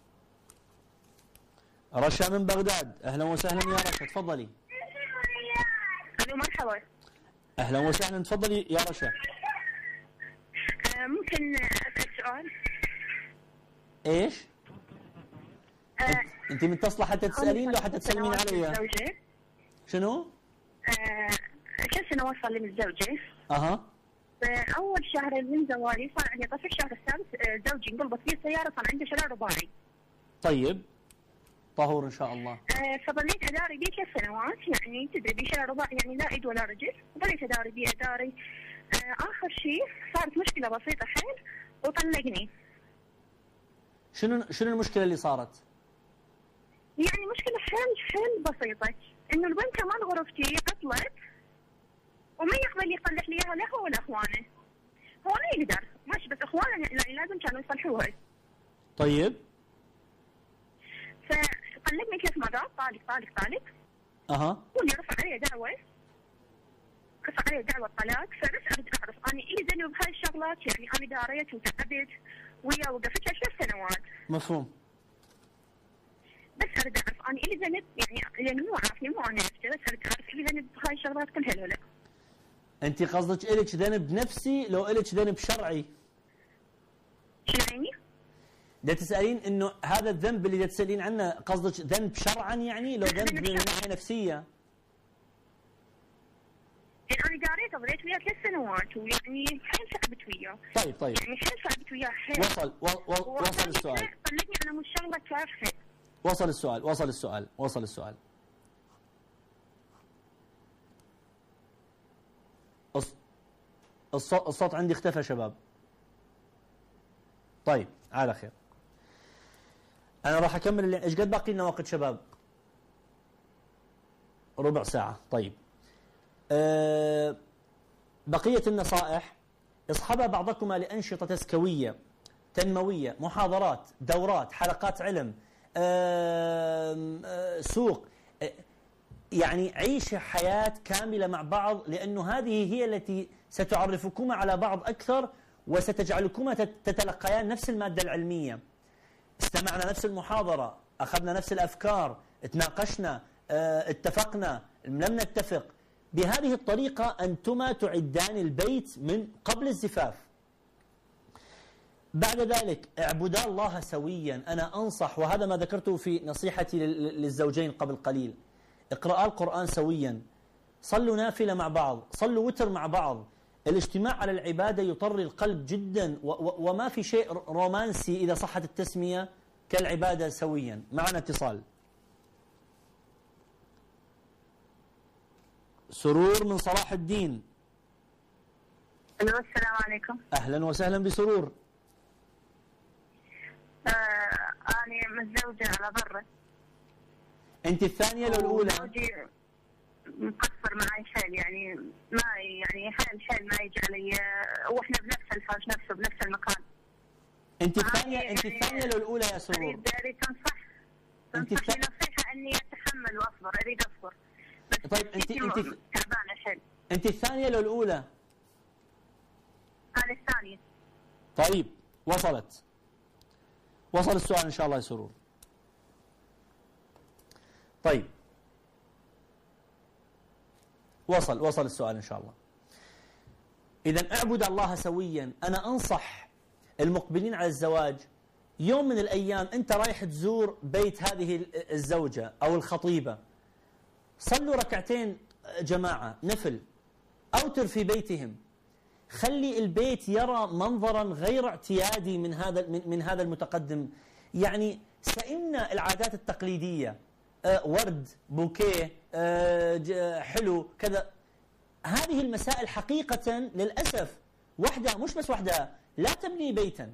رشا من بغداد، أهلا وسهلا يا رشا، تفضلي. ألو مرحبا. أهلا وسهلا، تفضلي يا رشا. ممكن أسأل سؤال؟ ايش؟ آه انت متصله حتى تسالين لو حتى تسلمين علي؟ زوجي. شنو؟ آه كم سنه وصل لي من زوجي؟ اها. اول شهر من زواجي صار عندي طفل، الشهر السادس آه زوجي انقلبت فيه السياره، صار عنده شلل رباعي. طيب طهور ان شاء الله. آه فظليت اداري بيه ثلاث سنوات، يعني تدري بشلل رباعي يعني لا ايد ولا رجل، ظليت اداري بيه اداري. آه اخر شيء صارت مشكله بسيطه حيل وطلقني. شنو شنو المشكله اللي صارت؟ يعني مشكله حيل حيل بسيطه، انه البنت كمان غرفتي عطلت وما يقبل يصلح لي اياها لا هو ولا اخوانه. هو لا يقدر ماشي، بس اخوانه يعني لازم كانوا يصلحوها. طيب. فطلقني ثلاث مرات، طالق طالق طالق. اها. واللي رفع علي دعوه رفع علي دعوه طلاق، فبس اريد اعرف اني الي ذنب بهاي الشغلات، يعني انا داريت وتعبت وياه وقفت ثلاث سنوات. مفهوم. بس اريد اعرف اني الي ذنب، يعني لانه مو عارفني مو انا نفسي، بس اريد اعرف الي ذنب بهاي الشغلات كلها ولا لا. انت قصدك الك ذنب نفسي لو الك ذنب شرعي؟ شو يعني؟ دا تسالين انه هذا الذنب اللي دا تسالين عنه قصدك ذنب شرعا، يعني لو ذنب من ناحيه نفسيه؟ يعني انا داريت ظليت وياه ثلاث سنوات ويعني حيل تعبت وياه. طيب طيب. يعني حيل تعبت وياه حيل. وصل و... وصل السؤال. طلقني انا مش شغله تافهه. وصل السؤال وصل السؤال وصل السؤال. الصوت الصوت عندي اختفى شباب. طيب على خير. انا راح اكمل اللي... ايش قد باقي لنا وقت شباب؟ ربع ساعه. طيب أه... بقيه النصائح: اصحبا بعضكما لانشطه تزكويه تنمويه، محاضرات، دورات، حلقات علم، أه... أه... سوق، أه... يعني عيش حياه كامله مع بعض، لانه هذه هي التي ستعرفكما على بعض اكثر وستجعلكما تتلقيان نفس المادة العلمية. استمعنا نفس المحاضرة، أخذنا نفس الأفكار، تناقشنا، اه اتفقنا، لم نتفق. بهذه الطريقة أنتما تعدان البيت من قبل الزفاف. بعد ذلك اعبدا الله سويا. أنا أنصح، وهذا ما ذكرته في نصيحتي للزوجين قبل قليل: اقرأ القرآن سويا، صلوا نافلة مع بعض، صلوا وتر مع بعض. الاجتماع على العبادة يطري القلب جدا، وما في شيء رومانسي إذا صحت التسمية كالعبادة سويا. معنا اتصال. سرور من صلاح الدين. الو السلام عليكم. أهلا وسهلا بسرور. آه أنا متزوجة على برة. أنت الثانية لو الأولى؟ مقصر معي حيل، يعني ما يعني حيل حيل ما يجي علي، واحنا بنفس الفرش نفسه بنفس المكان. انت الثانيه انت الثانيه لو الاولى يا سرور؟ اريد اريد تنصح تنصحني نصيحه اني اتحمل واصبر، اريد اصبر. بس طيب انت انت تعبانه حيل. انت الثانيه لو الاولى؟ انا الثانيه. طيب وصلت وصل السؤال ان شاء الله يا سرور. طيب وصل وصل السؤال إن شاء الله. إذن اعبد الله سويا. أنا أنصح المقبلين على الزواج، يوم من الأيام أنت رايح تزور بيت هذه الزوجة أو الخطيبة، صلوا ركعتين جماعة نفل، أوتر في بيتهم. خلي البيت يرى منظرا غير اعتيادي من هذا من هذا المتقدم. يعني سئمنا العادات التقليدية، أه ورد، بوكيه، أه حلو كذا. هذه المسائل حقيقة للأسف وحدها، مش بس وحدها، لا تبني بيتا.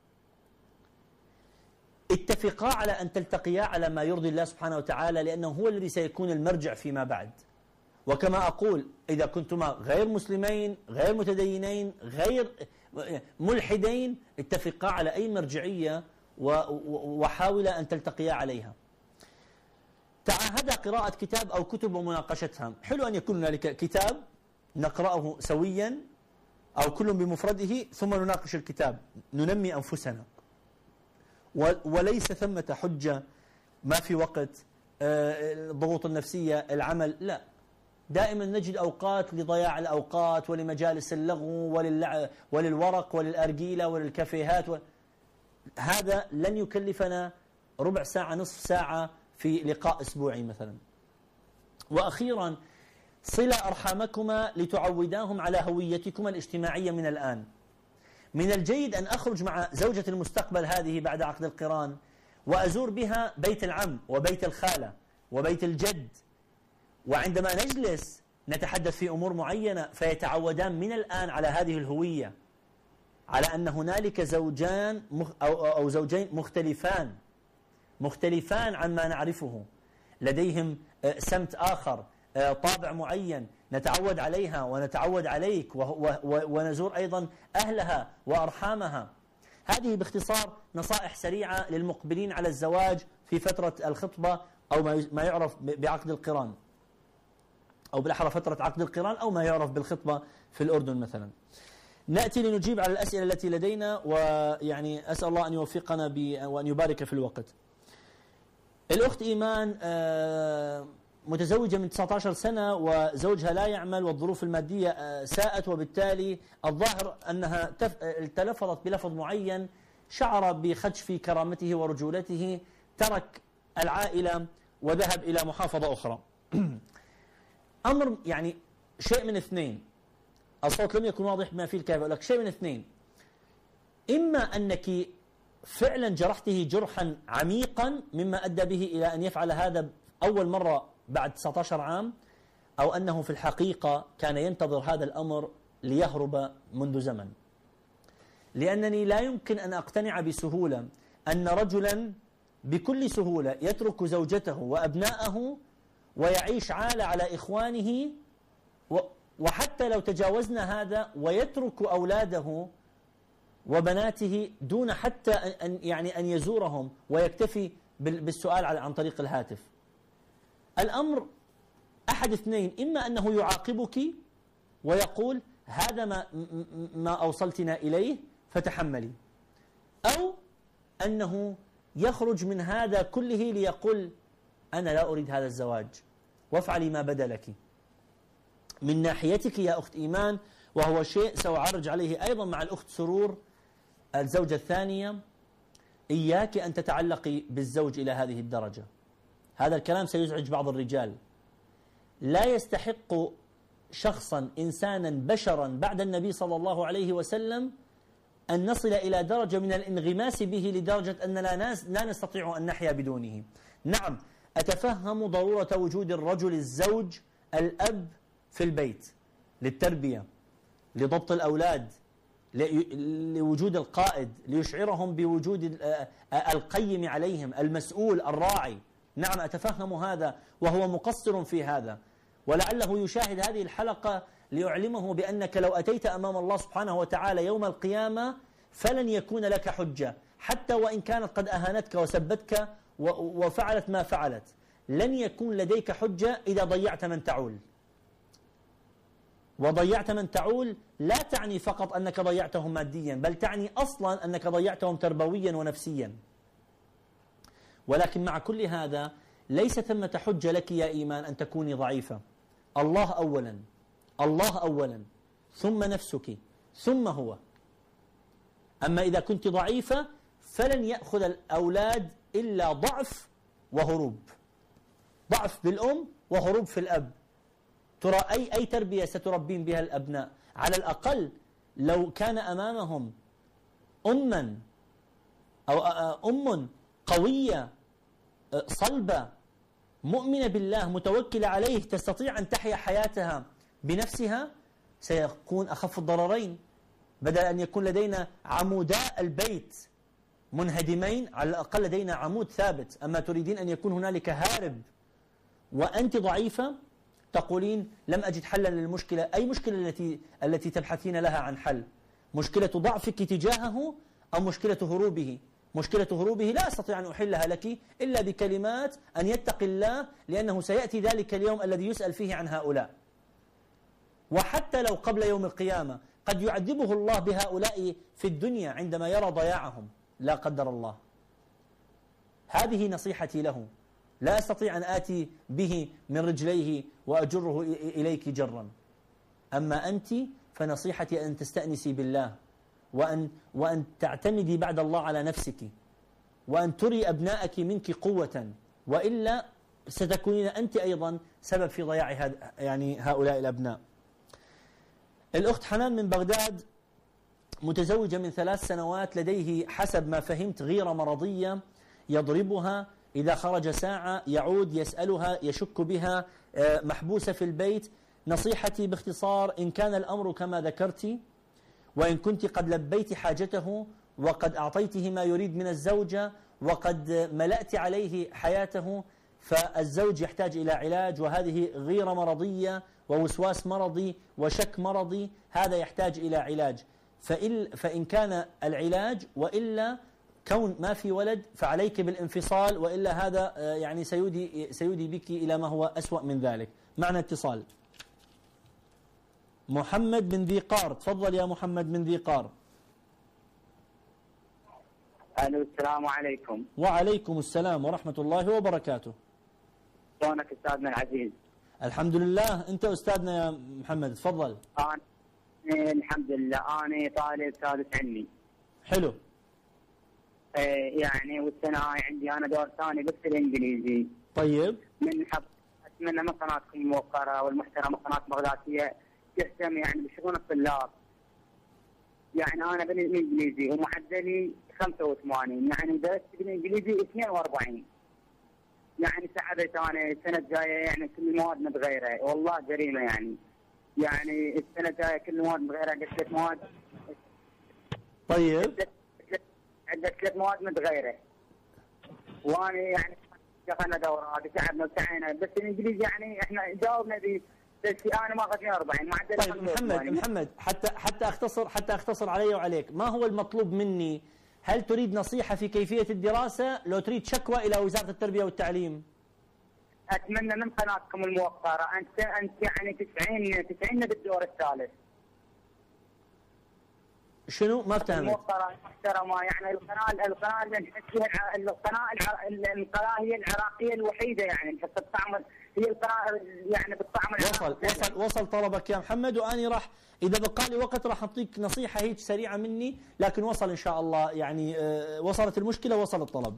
اتفقا على أن تلتقيا على ما يرضي الله سبحانه وتعالى، لأنه هو الذي سيكون المرجع فيما بعد. وكما أقول، إذا كنتما غير مسلمين، غير متدينين، غير ملحدين، اتفقا على أي مرجعية وحاولا أن تلتقيا عليها. تعاهدا قراءة كتاب أو كتب ومناقشتها. حلو أن يكون هنالك كتاب نقرأه سويا أو كل بمفرده، ثم نناقش الكتاب، ننمي أنفسنا. وليس ثمة حجة ما في وقت، الضغوط النفسية، العمل، لا. دائما نجد أوقات لضياع الأوقات ولمجالس اللغو وللورق وللأرجيلة وللكافيهات و... هذا لن يكلفنا ربع ساعة نصف ساعة في لقاء أسبوعي مثلا. وأخيرا صلة أرحامكما لتعوداهم على هويتكما الاجتماعية من الآن. من الجيد أن أخرج مع زوجة المستقبل هذه بعد عقد القران وأزور بها بيت العم وبيت الخالة وبيت الجد، وعندما نجلس نتحدث في أمور معينة فيتعودان من الآن على هذه الهوية، على أن هنالك زوجان أو أو زوجين مختلفان مختلفان عما نعرفه، لديهم سمت آخر، طابع معين نتعود عليها ونتعود عليك، ونزور أيضا أهلها وأرحامها. هذه باختصار نصائح سريعة للمقبلين على الزواج في فترة الخطبة أو ما يعرف بعقد القران، أو بالأحرى فترة عقد القران أو ما يعرف بالخطبة في الأردن مثلا. نأتي لنجيب على الأسئلة التي لدينا، ويعني أسأل الله أن يوفقنا وأن يبارك في الوقت. الأخت إيمان متزوجة من تسعة عشر سنة وزوجها لا يعمل والظروف المادية ساءت، وبالتالي الظاهر أنها تلفظت بلفظ معين شعر بخدش في كرامته ورجولته، ترك العائلة وذهب إلى محافظة أخرى. أمر يعني شيء من اثنين، الصوت لم يكن واضح ما فيه الكافة، لك شيء من اثنين: إما أنك فعلا جرحته جرحا عميقا مما أدى به إلى أن يفعل هذا أول مرة بعد تسعة عشر عام، أو أنه في الحقيقة كان ينتظر هذا الأمر ليهرب منذ زمن. لأنني لا يمكن أن أقتنع بسهولة أن رجلا بكل سهولة يترك زوجته وأبناءه ويعيش عالة على إخوانه، وحتى لو تجاوزنا هذا ويترك أولاده وبناته دون حتى أن يعني أن يزورهم ويكتفي بالسؤال عن طريق الهاتف. الأمر أحد اثنين: إما أنه يعاقبك ويقول هذا ما ما أوصلتنا إليه فتحملي، أو أنه يخرج من هذا كله ليقول أنا لا أريد هذا الزواج وافعلي ما بدا لك. من ناحيتك يا أخت إيمان، وهو شيء سأعرج عليه أيضا مع الأخت سرور الزوجة الثانية، إياك أن تتعلقي بالزوج إلى هذه الدرجة. هذا الكلام سيزعج بعض الرجال. لا يستحق شخصا إنسانا بشرا بعد النبي صلى الله عليه وسلم أن نصل إلى درجة من الانغماس به لدرجة أننا ناس لا نستطيع أن نحيا بدونه. نعم، أتفهم ضرورة وجود الرجل الزوج الأب في البيت للتربية، لضبط الأولاد، لوجود القائد ليشعرهم بوجود القيم عليهم، المسؤول الراعي. نعم أتفهم هذا، وهو مقصر في هذا، ولعله يشاهد هذه الحلقة ليعلمه بأنك لو أتيت أمام الله سبحانه وتعالى يوم القيامة فلن يكون لك حجة، حتى وإن كانت قد أهانتك وسبتك وفعلت ما فعلت، لن يكون لديك حجة إذا ضيعت من تعول. وضيعت من تعول لا تعني فقط أنك ضيعتهم ماديا، بل تعني أصلا أنك ضيعتهم تربويا ونفسيا. ولكن مع كل هذا ليس ثمة حجة لك يا إيمان أن تكوني ضعيفة. الله أولا، الله أولا، ثم نفسك، ثم هو. أما إذا كنت ضعيفة فلن يأخذ الأولاد إلا ضعف وهروب، ضعف بالأم وهروب في الأب. ترى أي أي تربية ستربين بها الأبناء؟ على الأقل لو كان أمامهم أما أو أم قوية صلبة مؤمنة بالله متوكلة عليه تستطيع أن تحيا حياتها بنفسها، سيكون أخف الضررين، بدل أن يكون لدينا عموداء البيت منهدمين على الأقل لدينا عمود ثابت. أما تريدين أن يكون هنالك هارب وأنت ضعيفة، تقولين لم أجد حلا للمشكلة. أي مشكلة التي التي تبحثين لها عن حل؟ مشكلة ضعفك تجاهه أو مشكلة هروبه؟ مشكلة هروبه لا أستطيع أن أحلها لك إلا بكلمات أن يتقي الله، لأنه سيأتي ذلك اليوم الذي يسأل فيه عن هؤلاء. وحتى لو قبل يوم القيامة قد يعذبه الله بهؤلاء في الدنيا عندما يرى ضياعهم لا قدر الله. هذه نصيحتي له، لا أستطيع أن آتي به من رجليه وأجره إليك جرا. أما أنت فنصيحتي أن تستأنسي بالله وأن, وأن تعتمدي بعد الله على نفسك، وأن تري أبنائك منك قوة، وإلا ستكونين أنت أيضا سبب في ضياع يعني هؤلاء الأبناء. الأخت حنان من بغداد متزوجة من ثلاث سنوات، لديه حسب ما فهمت غيرة مرضية، يضربها إذا خرج ساعة يعود يسألها يشك بها، محبوسة في البيت. نصيحتي باختصار: إن كان الأمر كما ذكرت، وإن كنت قد لبيت حاجته وقد أعطيته ما يريد من الزوجة وقد ملأت عليه حياته، فالزوج يحتاج إلى علاج، وهذه غيرة مرضية ووسواس مرضي وشك مرضي، هذا يحتاج إلى علاج. فإن كان العلاج، وإلا كون ما في ولد فعليك بالانفصال، وإلا هذا يعني سيودي, سيودي بك إلى ما هو أسوأ من ذلك. معنا اتصال. محمد من ذي قار، تفضل يا محمد من ذي قار. الو السلام عليكم. وعليكم السلام ورحمة الله وبركاته. شلونك استاذنا العزيز؟ الحمد لله. انت استاذنا يا محمد، تفضل. انا الحمد لله، انا طالب ثالث علمي. حلو. ايه يعني والسنه هاي عندي انا دور ثاني بس الانجليزي. طيب. من حب اتمنى من قناتكم الموقره والمحترمه قناه بغداديه تهتم يعني بشؤون الطلاب. يعني انا بالانجليزي ومعدلي خمسة وثمانين، يعني درست بالانجليزي اثنين وأربعين. يعني تعبت انا السنه الجايه، يعني كل المواد متغيره، والله جريمه يعني. يعني السنه الجايه كل المواد متغيره، عندك ثلاث مواد. طيب. عندك ثلاث مواد متغيره. وانا يعني دخلنا دورات تعبنا وسعينا، بس الانجليزي يعني احنا جاوبنا ب انا ما اخذني أربعين معدل. طيب محمد محمد حتى حتى اختصر حتى اختصر علي وعليك، ما هو المطلوب مني؟ هل تريد نصيحة في كيفية الدراسة؟ لو تريد شكوى إلى وزارة التربية والتعليم؟ أتمنى من قناتكم الموقرة، أنت أنت يعني تسعين تسعين بالدور الثالث. شنو؟ ما فهمت. الموقرة محترمة، يعني القناة القناة اللي نحكيها القناة القناة هي العراقية الوحيدة يعني نحط الطعم، هي القناة يعني بالطعم وصل وصل وصل طلبك يا محمد، وأني راح إذا بقى لي وقت راح أعطيك نصيحة هيك سريعة مني، لكن وصل إن شاء الله يعني آه وصلت المشكلة وصل الطلب.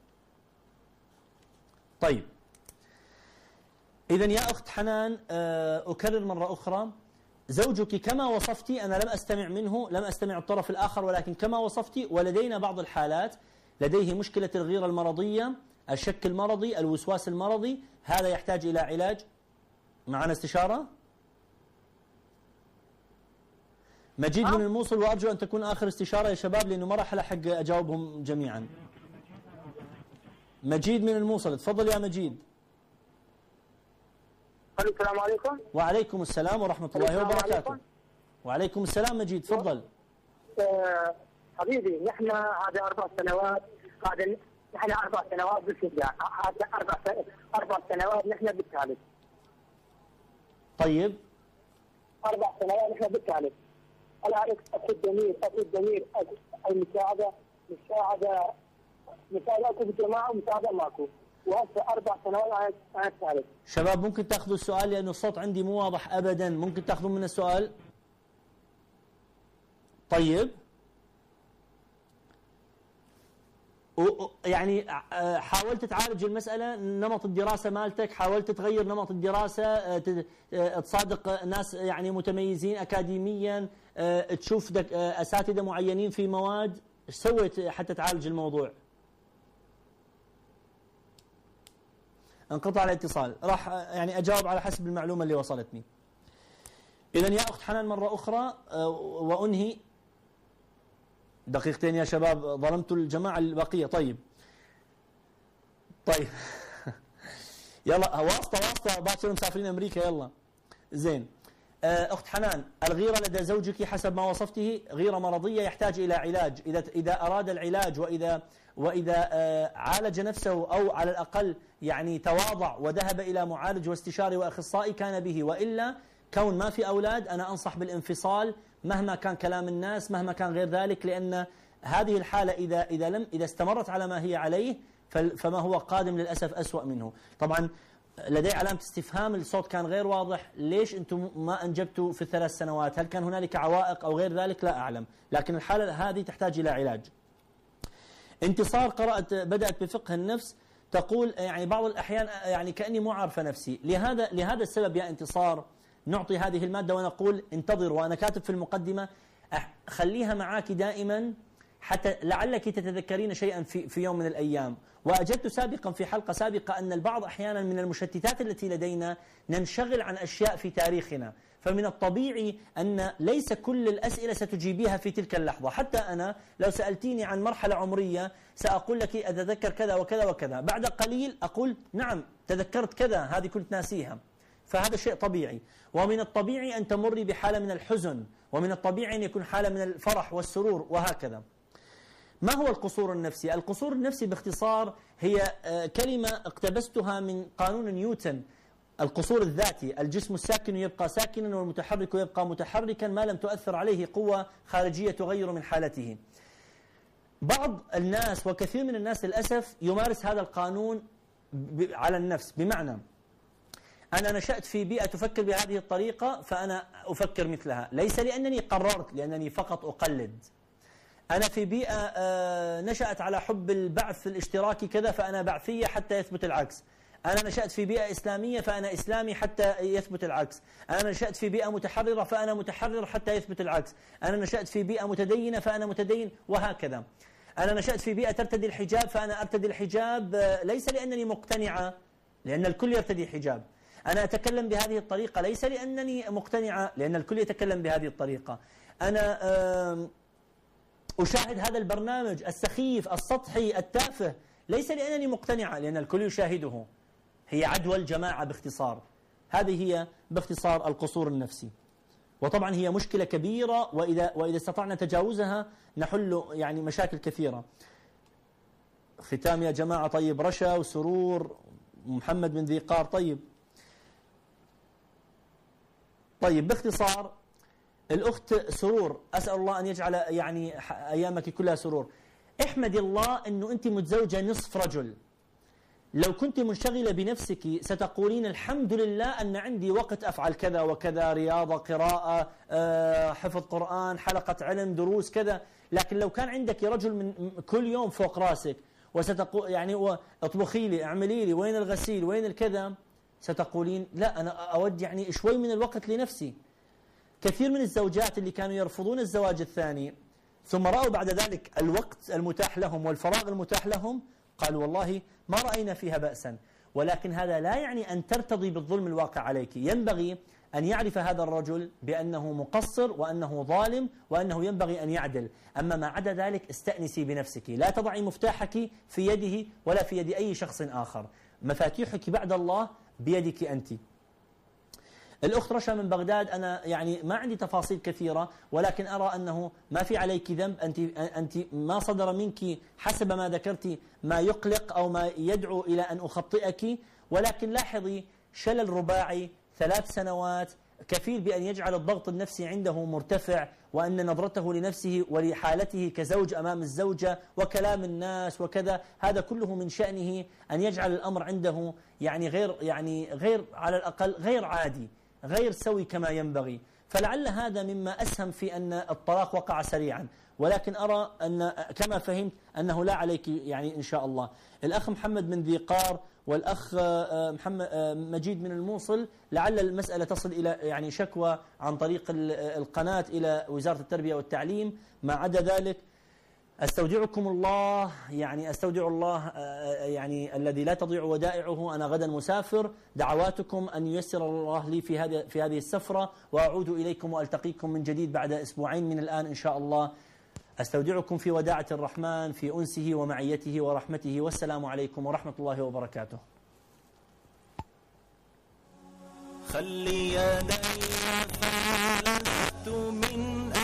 طيب إذن يا أخت حنان آه أكرر مرة أخرى، زوجك كما وصفتي، أنا لم أستمع منه، لم أستمع الطرف الآخر، ولكن كما وصفتي، ولدينا بعض الحالات لديه مشكلة الغيرة المرضية، الشك المرضي، الوسواس المرضي، هذا يحتاج إلى علاج. معنا استشارة؟ مجيد من الموصل، وأرجو أن تكون آخر استشارة يا شباب، لأنه ما راح ألحق أجاوبهم جميعا. مجيد من الموصل، تفضل يا مجيد. السلام عليكم. وعليكم السلام ورحمة الله وبركاته. عليكم. وعليكم السلام مجيد، تفضل. أه حبيبي، نحن هذا أربع سنوات، هذا نحن أربع سنوات بالابتداء، هذا أربع أربع سنوات نحن بالثالث. طيب. أربع سنوات نحن بالثالث. الآن أكو الضمير، أكو الضمير، المساعدة، مساعدة، مساعدة أكو بالجماعة ومساعدة ماكو. وهسه أربع سنوات أنا الثالث. شباب ممكن تاخذوا السؤال لأنه الصوت عندي مو واضح أبدا، ممكن تاخذون من السؤال؟ طيب. يعني حاولت تعالج المسألة، نمط الدراسة مالتك، حاولت تغير نمط الدراسة، تصادق ناس يعني متميزين أكاديميا، تشوف أساتذة معينين في مواد، ايش سويت حتى تعالج الموضوع؟ انقطع الاتصال، راح يعني أجاوب على حسب المعلومة اللي وصلتني. إذن يا أخت حنان مرة أخرى وأنهي. دقيقتين يا شباب، ظلمت الجماعة البقية. طيب طيب يلا واسطة واسطة، باكر مسافرين أمريكا، يلا زين. أخت حنان، الغيرة لدى زوجك حسب ما وصفته غيرة مرضية يحتاج إلى علاج، إذا إذا أراد العلاج وإذا وإذا عالج نفسه، أو على الأقل يعني تواضع وذهب إلى معالج واستشاري وأخصائي كان به، وإلا كون ما في أولاد أنا أنصح بالانفصال مهما كان كلام الناس، مهما كان غير ذلك، لأن هذه الحالة إذا إذا لم إذا استمرت على ما هي عليه فما هو قادم للأسف أسوأ منه. طبعا لدي علامة استفهام، الصوت كان غير واضح. ليش أنتم ما أنجبتوا في الثلاث سنوات؟ هل كان هنالك عوائق أو غير ذلك؟ لا أعلم، لكن الحالة هذه تحتاج إلى علاج. انتصار قرأت بدأت بفقه النفس، تقول يعني بعض الأحيان يعني كأني مو عارفة نفسي. لهذا لهذا السبب يا انتصار نعطي هذه المادة ونقول انتظر، وأنا كاتب في المقدمة خليها معاك دائما حتى لعلك تتذكرين شيئا في في يوم من الأيام. وأجدت سابقا في حلقة سابقة أن البعض أحيانا من المشتتات التي لدينا ننشغل عن أشياء في تاريخنا، فمن الطبيعي أن ليس كل الأسئلة ستجيبيها في تلك اللحظة. حتى أنا لو سألتيني عن مرحلة عمرية سأقول لك أتذكر كذا وكذا وكذا، بعد قليل أقول نعم تذكرت كذا، هذه كنت ناسيها. فهذا شيء طبيعي، ومن الطبيعي أن تمري بحالة من الحزن، ومن الطبيعي أن يكون حالة من الفرح والسرور وهكذا. ما هو القصور النفسي؟ القصور النفسي باختصار هي كلمة اقتبستها من قانون نيوتن، القصور الذاتي: الجسم الساكن يبقى ساكنا والمتحرك يبقى متحركا ما لم تؤثر عليه قوة خارجية تغير من حالته. بعض الناس وكثير من الناس للأسف يمارس هذا القانون على النفس، بمعنى أنا نشأت في بيئة تفكر بهذه الطريقة فأنا أفكر مثلها، ليس لأنني قررت، لأنني فقط أقلد. أنا في بيئة نشأت على حب البعث الاشتراكي كذا فأنا بعثية حتى يثبت العكس. أنا نشأت في بيئة إسلامية فأنا إسلامي حتى يثبت العكس. أنا نشأت في بيئة متحررة فأنا متحرر حتى يثبت العكس. أنا نشأت في بيئة متدينة فأنا متدين، وهكذا. أنا نشأت في بيئة ترتدي الحجاب فأنا أرتدي الحجاب ليس لأنني مقتنعة، لأن الكل يرتدي حجاب. أنا أتكلم بهذه الطريقة ليس لأنني مقتنعة، لأن الكل يتكلم بهذه الطريقة. أنا أشاهد هذا البرنامج السخيف السطحي التافه ليس لأنني مقتنعة، لأن الكل يشاهده. هي عدوى الجماعة باختصار. هذه هي باختصار القصور النفسي، وطبعا هي مشكلة كبيرة، وإذا وإذا استطعنا تجاوزها نحل يعني مشاكل كثيرة. ختام يا جماعة. طيب رشا وسرور محمد من ذي قار. طيب طيب باختصار الأخت سرور، أسأل الله أن يجعل يعني أيامك كلها سرور. احمدي الله أنه أنت متزوجة نصف رجل. لو كنت منشغلة بنفسك ستقولين الحمد لله أن عندي وقت أفعل كذا وكذا، رياضة، قراءة، حفظ قرآن، حلقة علم، دروس كذا. لكن لو كان عندك رجل من كل يوم فوق راسك وستقول يعني اطبخي لي، اعملي لي، وين الغسيل، وين الكذا، ستقولين لا أنا أود يعني شوي من الوقت لنفسي. كثير من الزوجات اللي كانوا يرفضون الزواج الثاني ثم رأوا بعد ذلك الوقت المتاح لهم والفراغ المتاح لهم قالوا والله ما رأينا فيها بأسا. ولكن هذا لا يعني أن ترتضي بالظلم الواقع عليك. ينبغي أن يعرف هذا الرجل بأنه مقصر وأنه ظالم وأنه ينبغي أن يعدل. أما ما عدا ذلك استأنسي بنفسك، لا تضعي مفتاحك في يده ولا في يد أي شخص آخر. مفاتيحك بعد الله بيدك أنت. الأخت رشا من بغداد، أنا يعني ما عندي تفاصيل كثيرة، ولكن أرى أنه ما في عليك ذنب. أنت أنت ما صدر منك حسب ما ذكرت ما يقلق أو ما يدعو إلى أن أخطئك، ولكن لاحظي شلل رباعي ثلاث سنوات كفيل بأن يجعل الضغط النفسي عنده مرتفع، وأن نظرته لنفسه ولحالته كزوج أمام الزوجة وكلام الناس وكذا، هذا كله من شأنه أن يجعل الأمر عنده يعني غير يعني غير على الأقل غير عادي، غير سوي كما ينبغي. فلعل هذا مما أسهم في أن الطلاق وقع سريعا، ولكن أرى أن كما فهمت أنه لا عليك يعني إن شاء الله. الأخ محمد من ذي قار والأخ محمد مجيد من الموصل، لعل المسألة تصل إلى يعني شكوى عن طريق القناة إلى وزارة التربية والتعليم. ما عدا ذلك أستودعكم الله، يعني أستودع الله يعني الذي لا تضيع ودائعه. أنا غدا مسافر، دعواتكم أن ييسر الله لي في هذه في هذه السفرة، وأعود إليكم وألتقيكم من جديد بعد أسبوعين من الآن إن شاء الله. أستودعكم في وداعة الرحمن في أنسه ومعيته ورحمته، والسلام عليكم ورحمة الله وبركاته. خلي يدي فلست من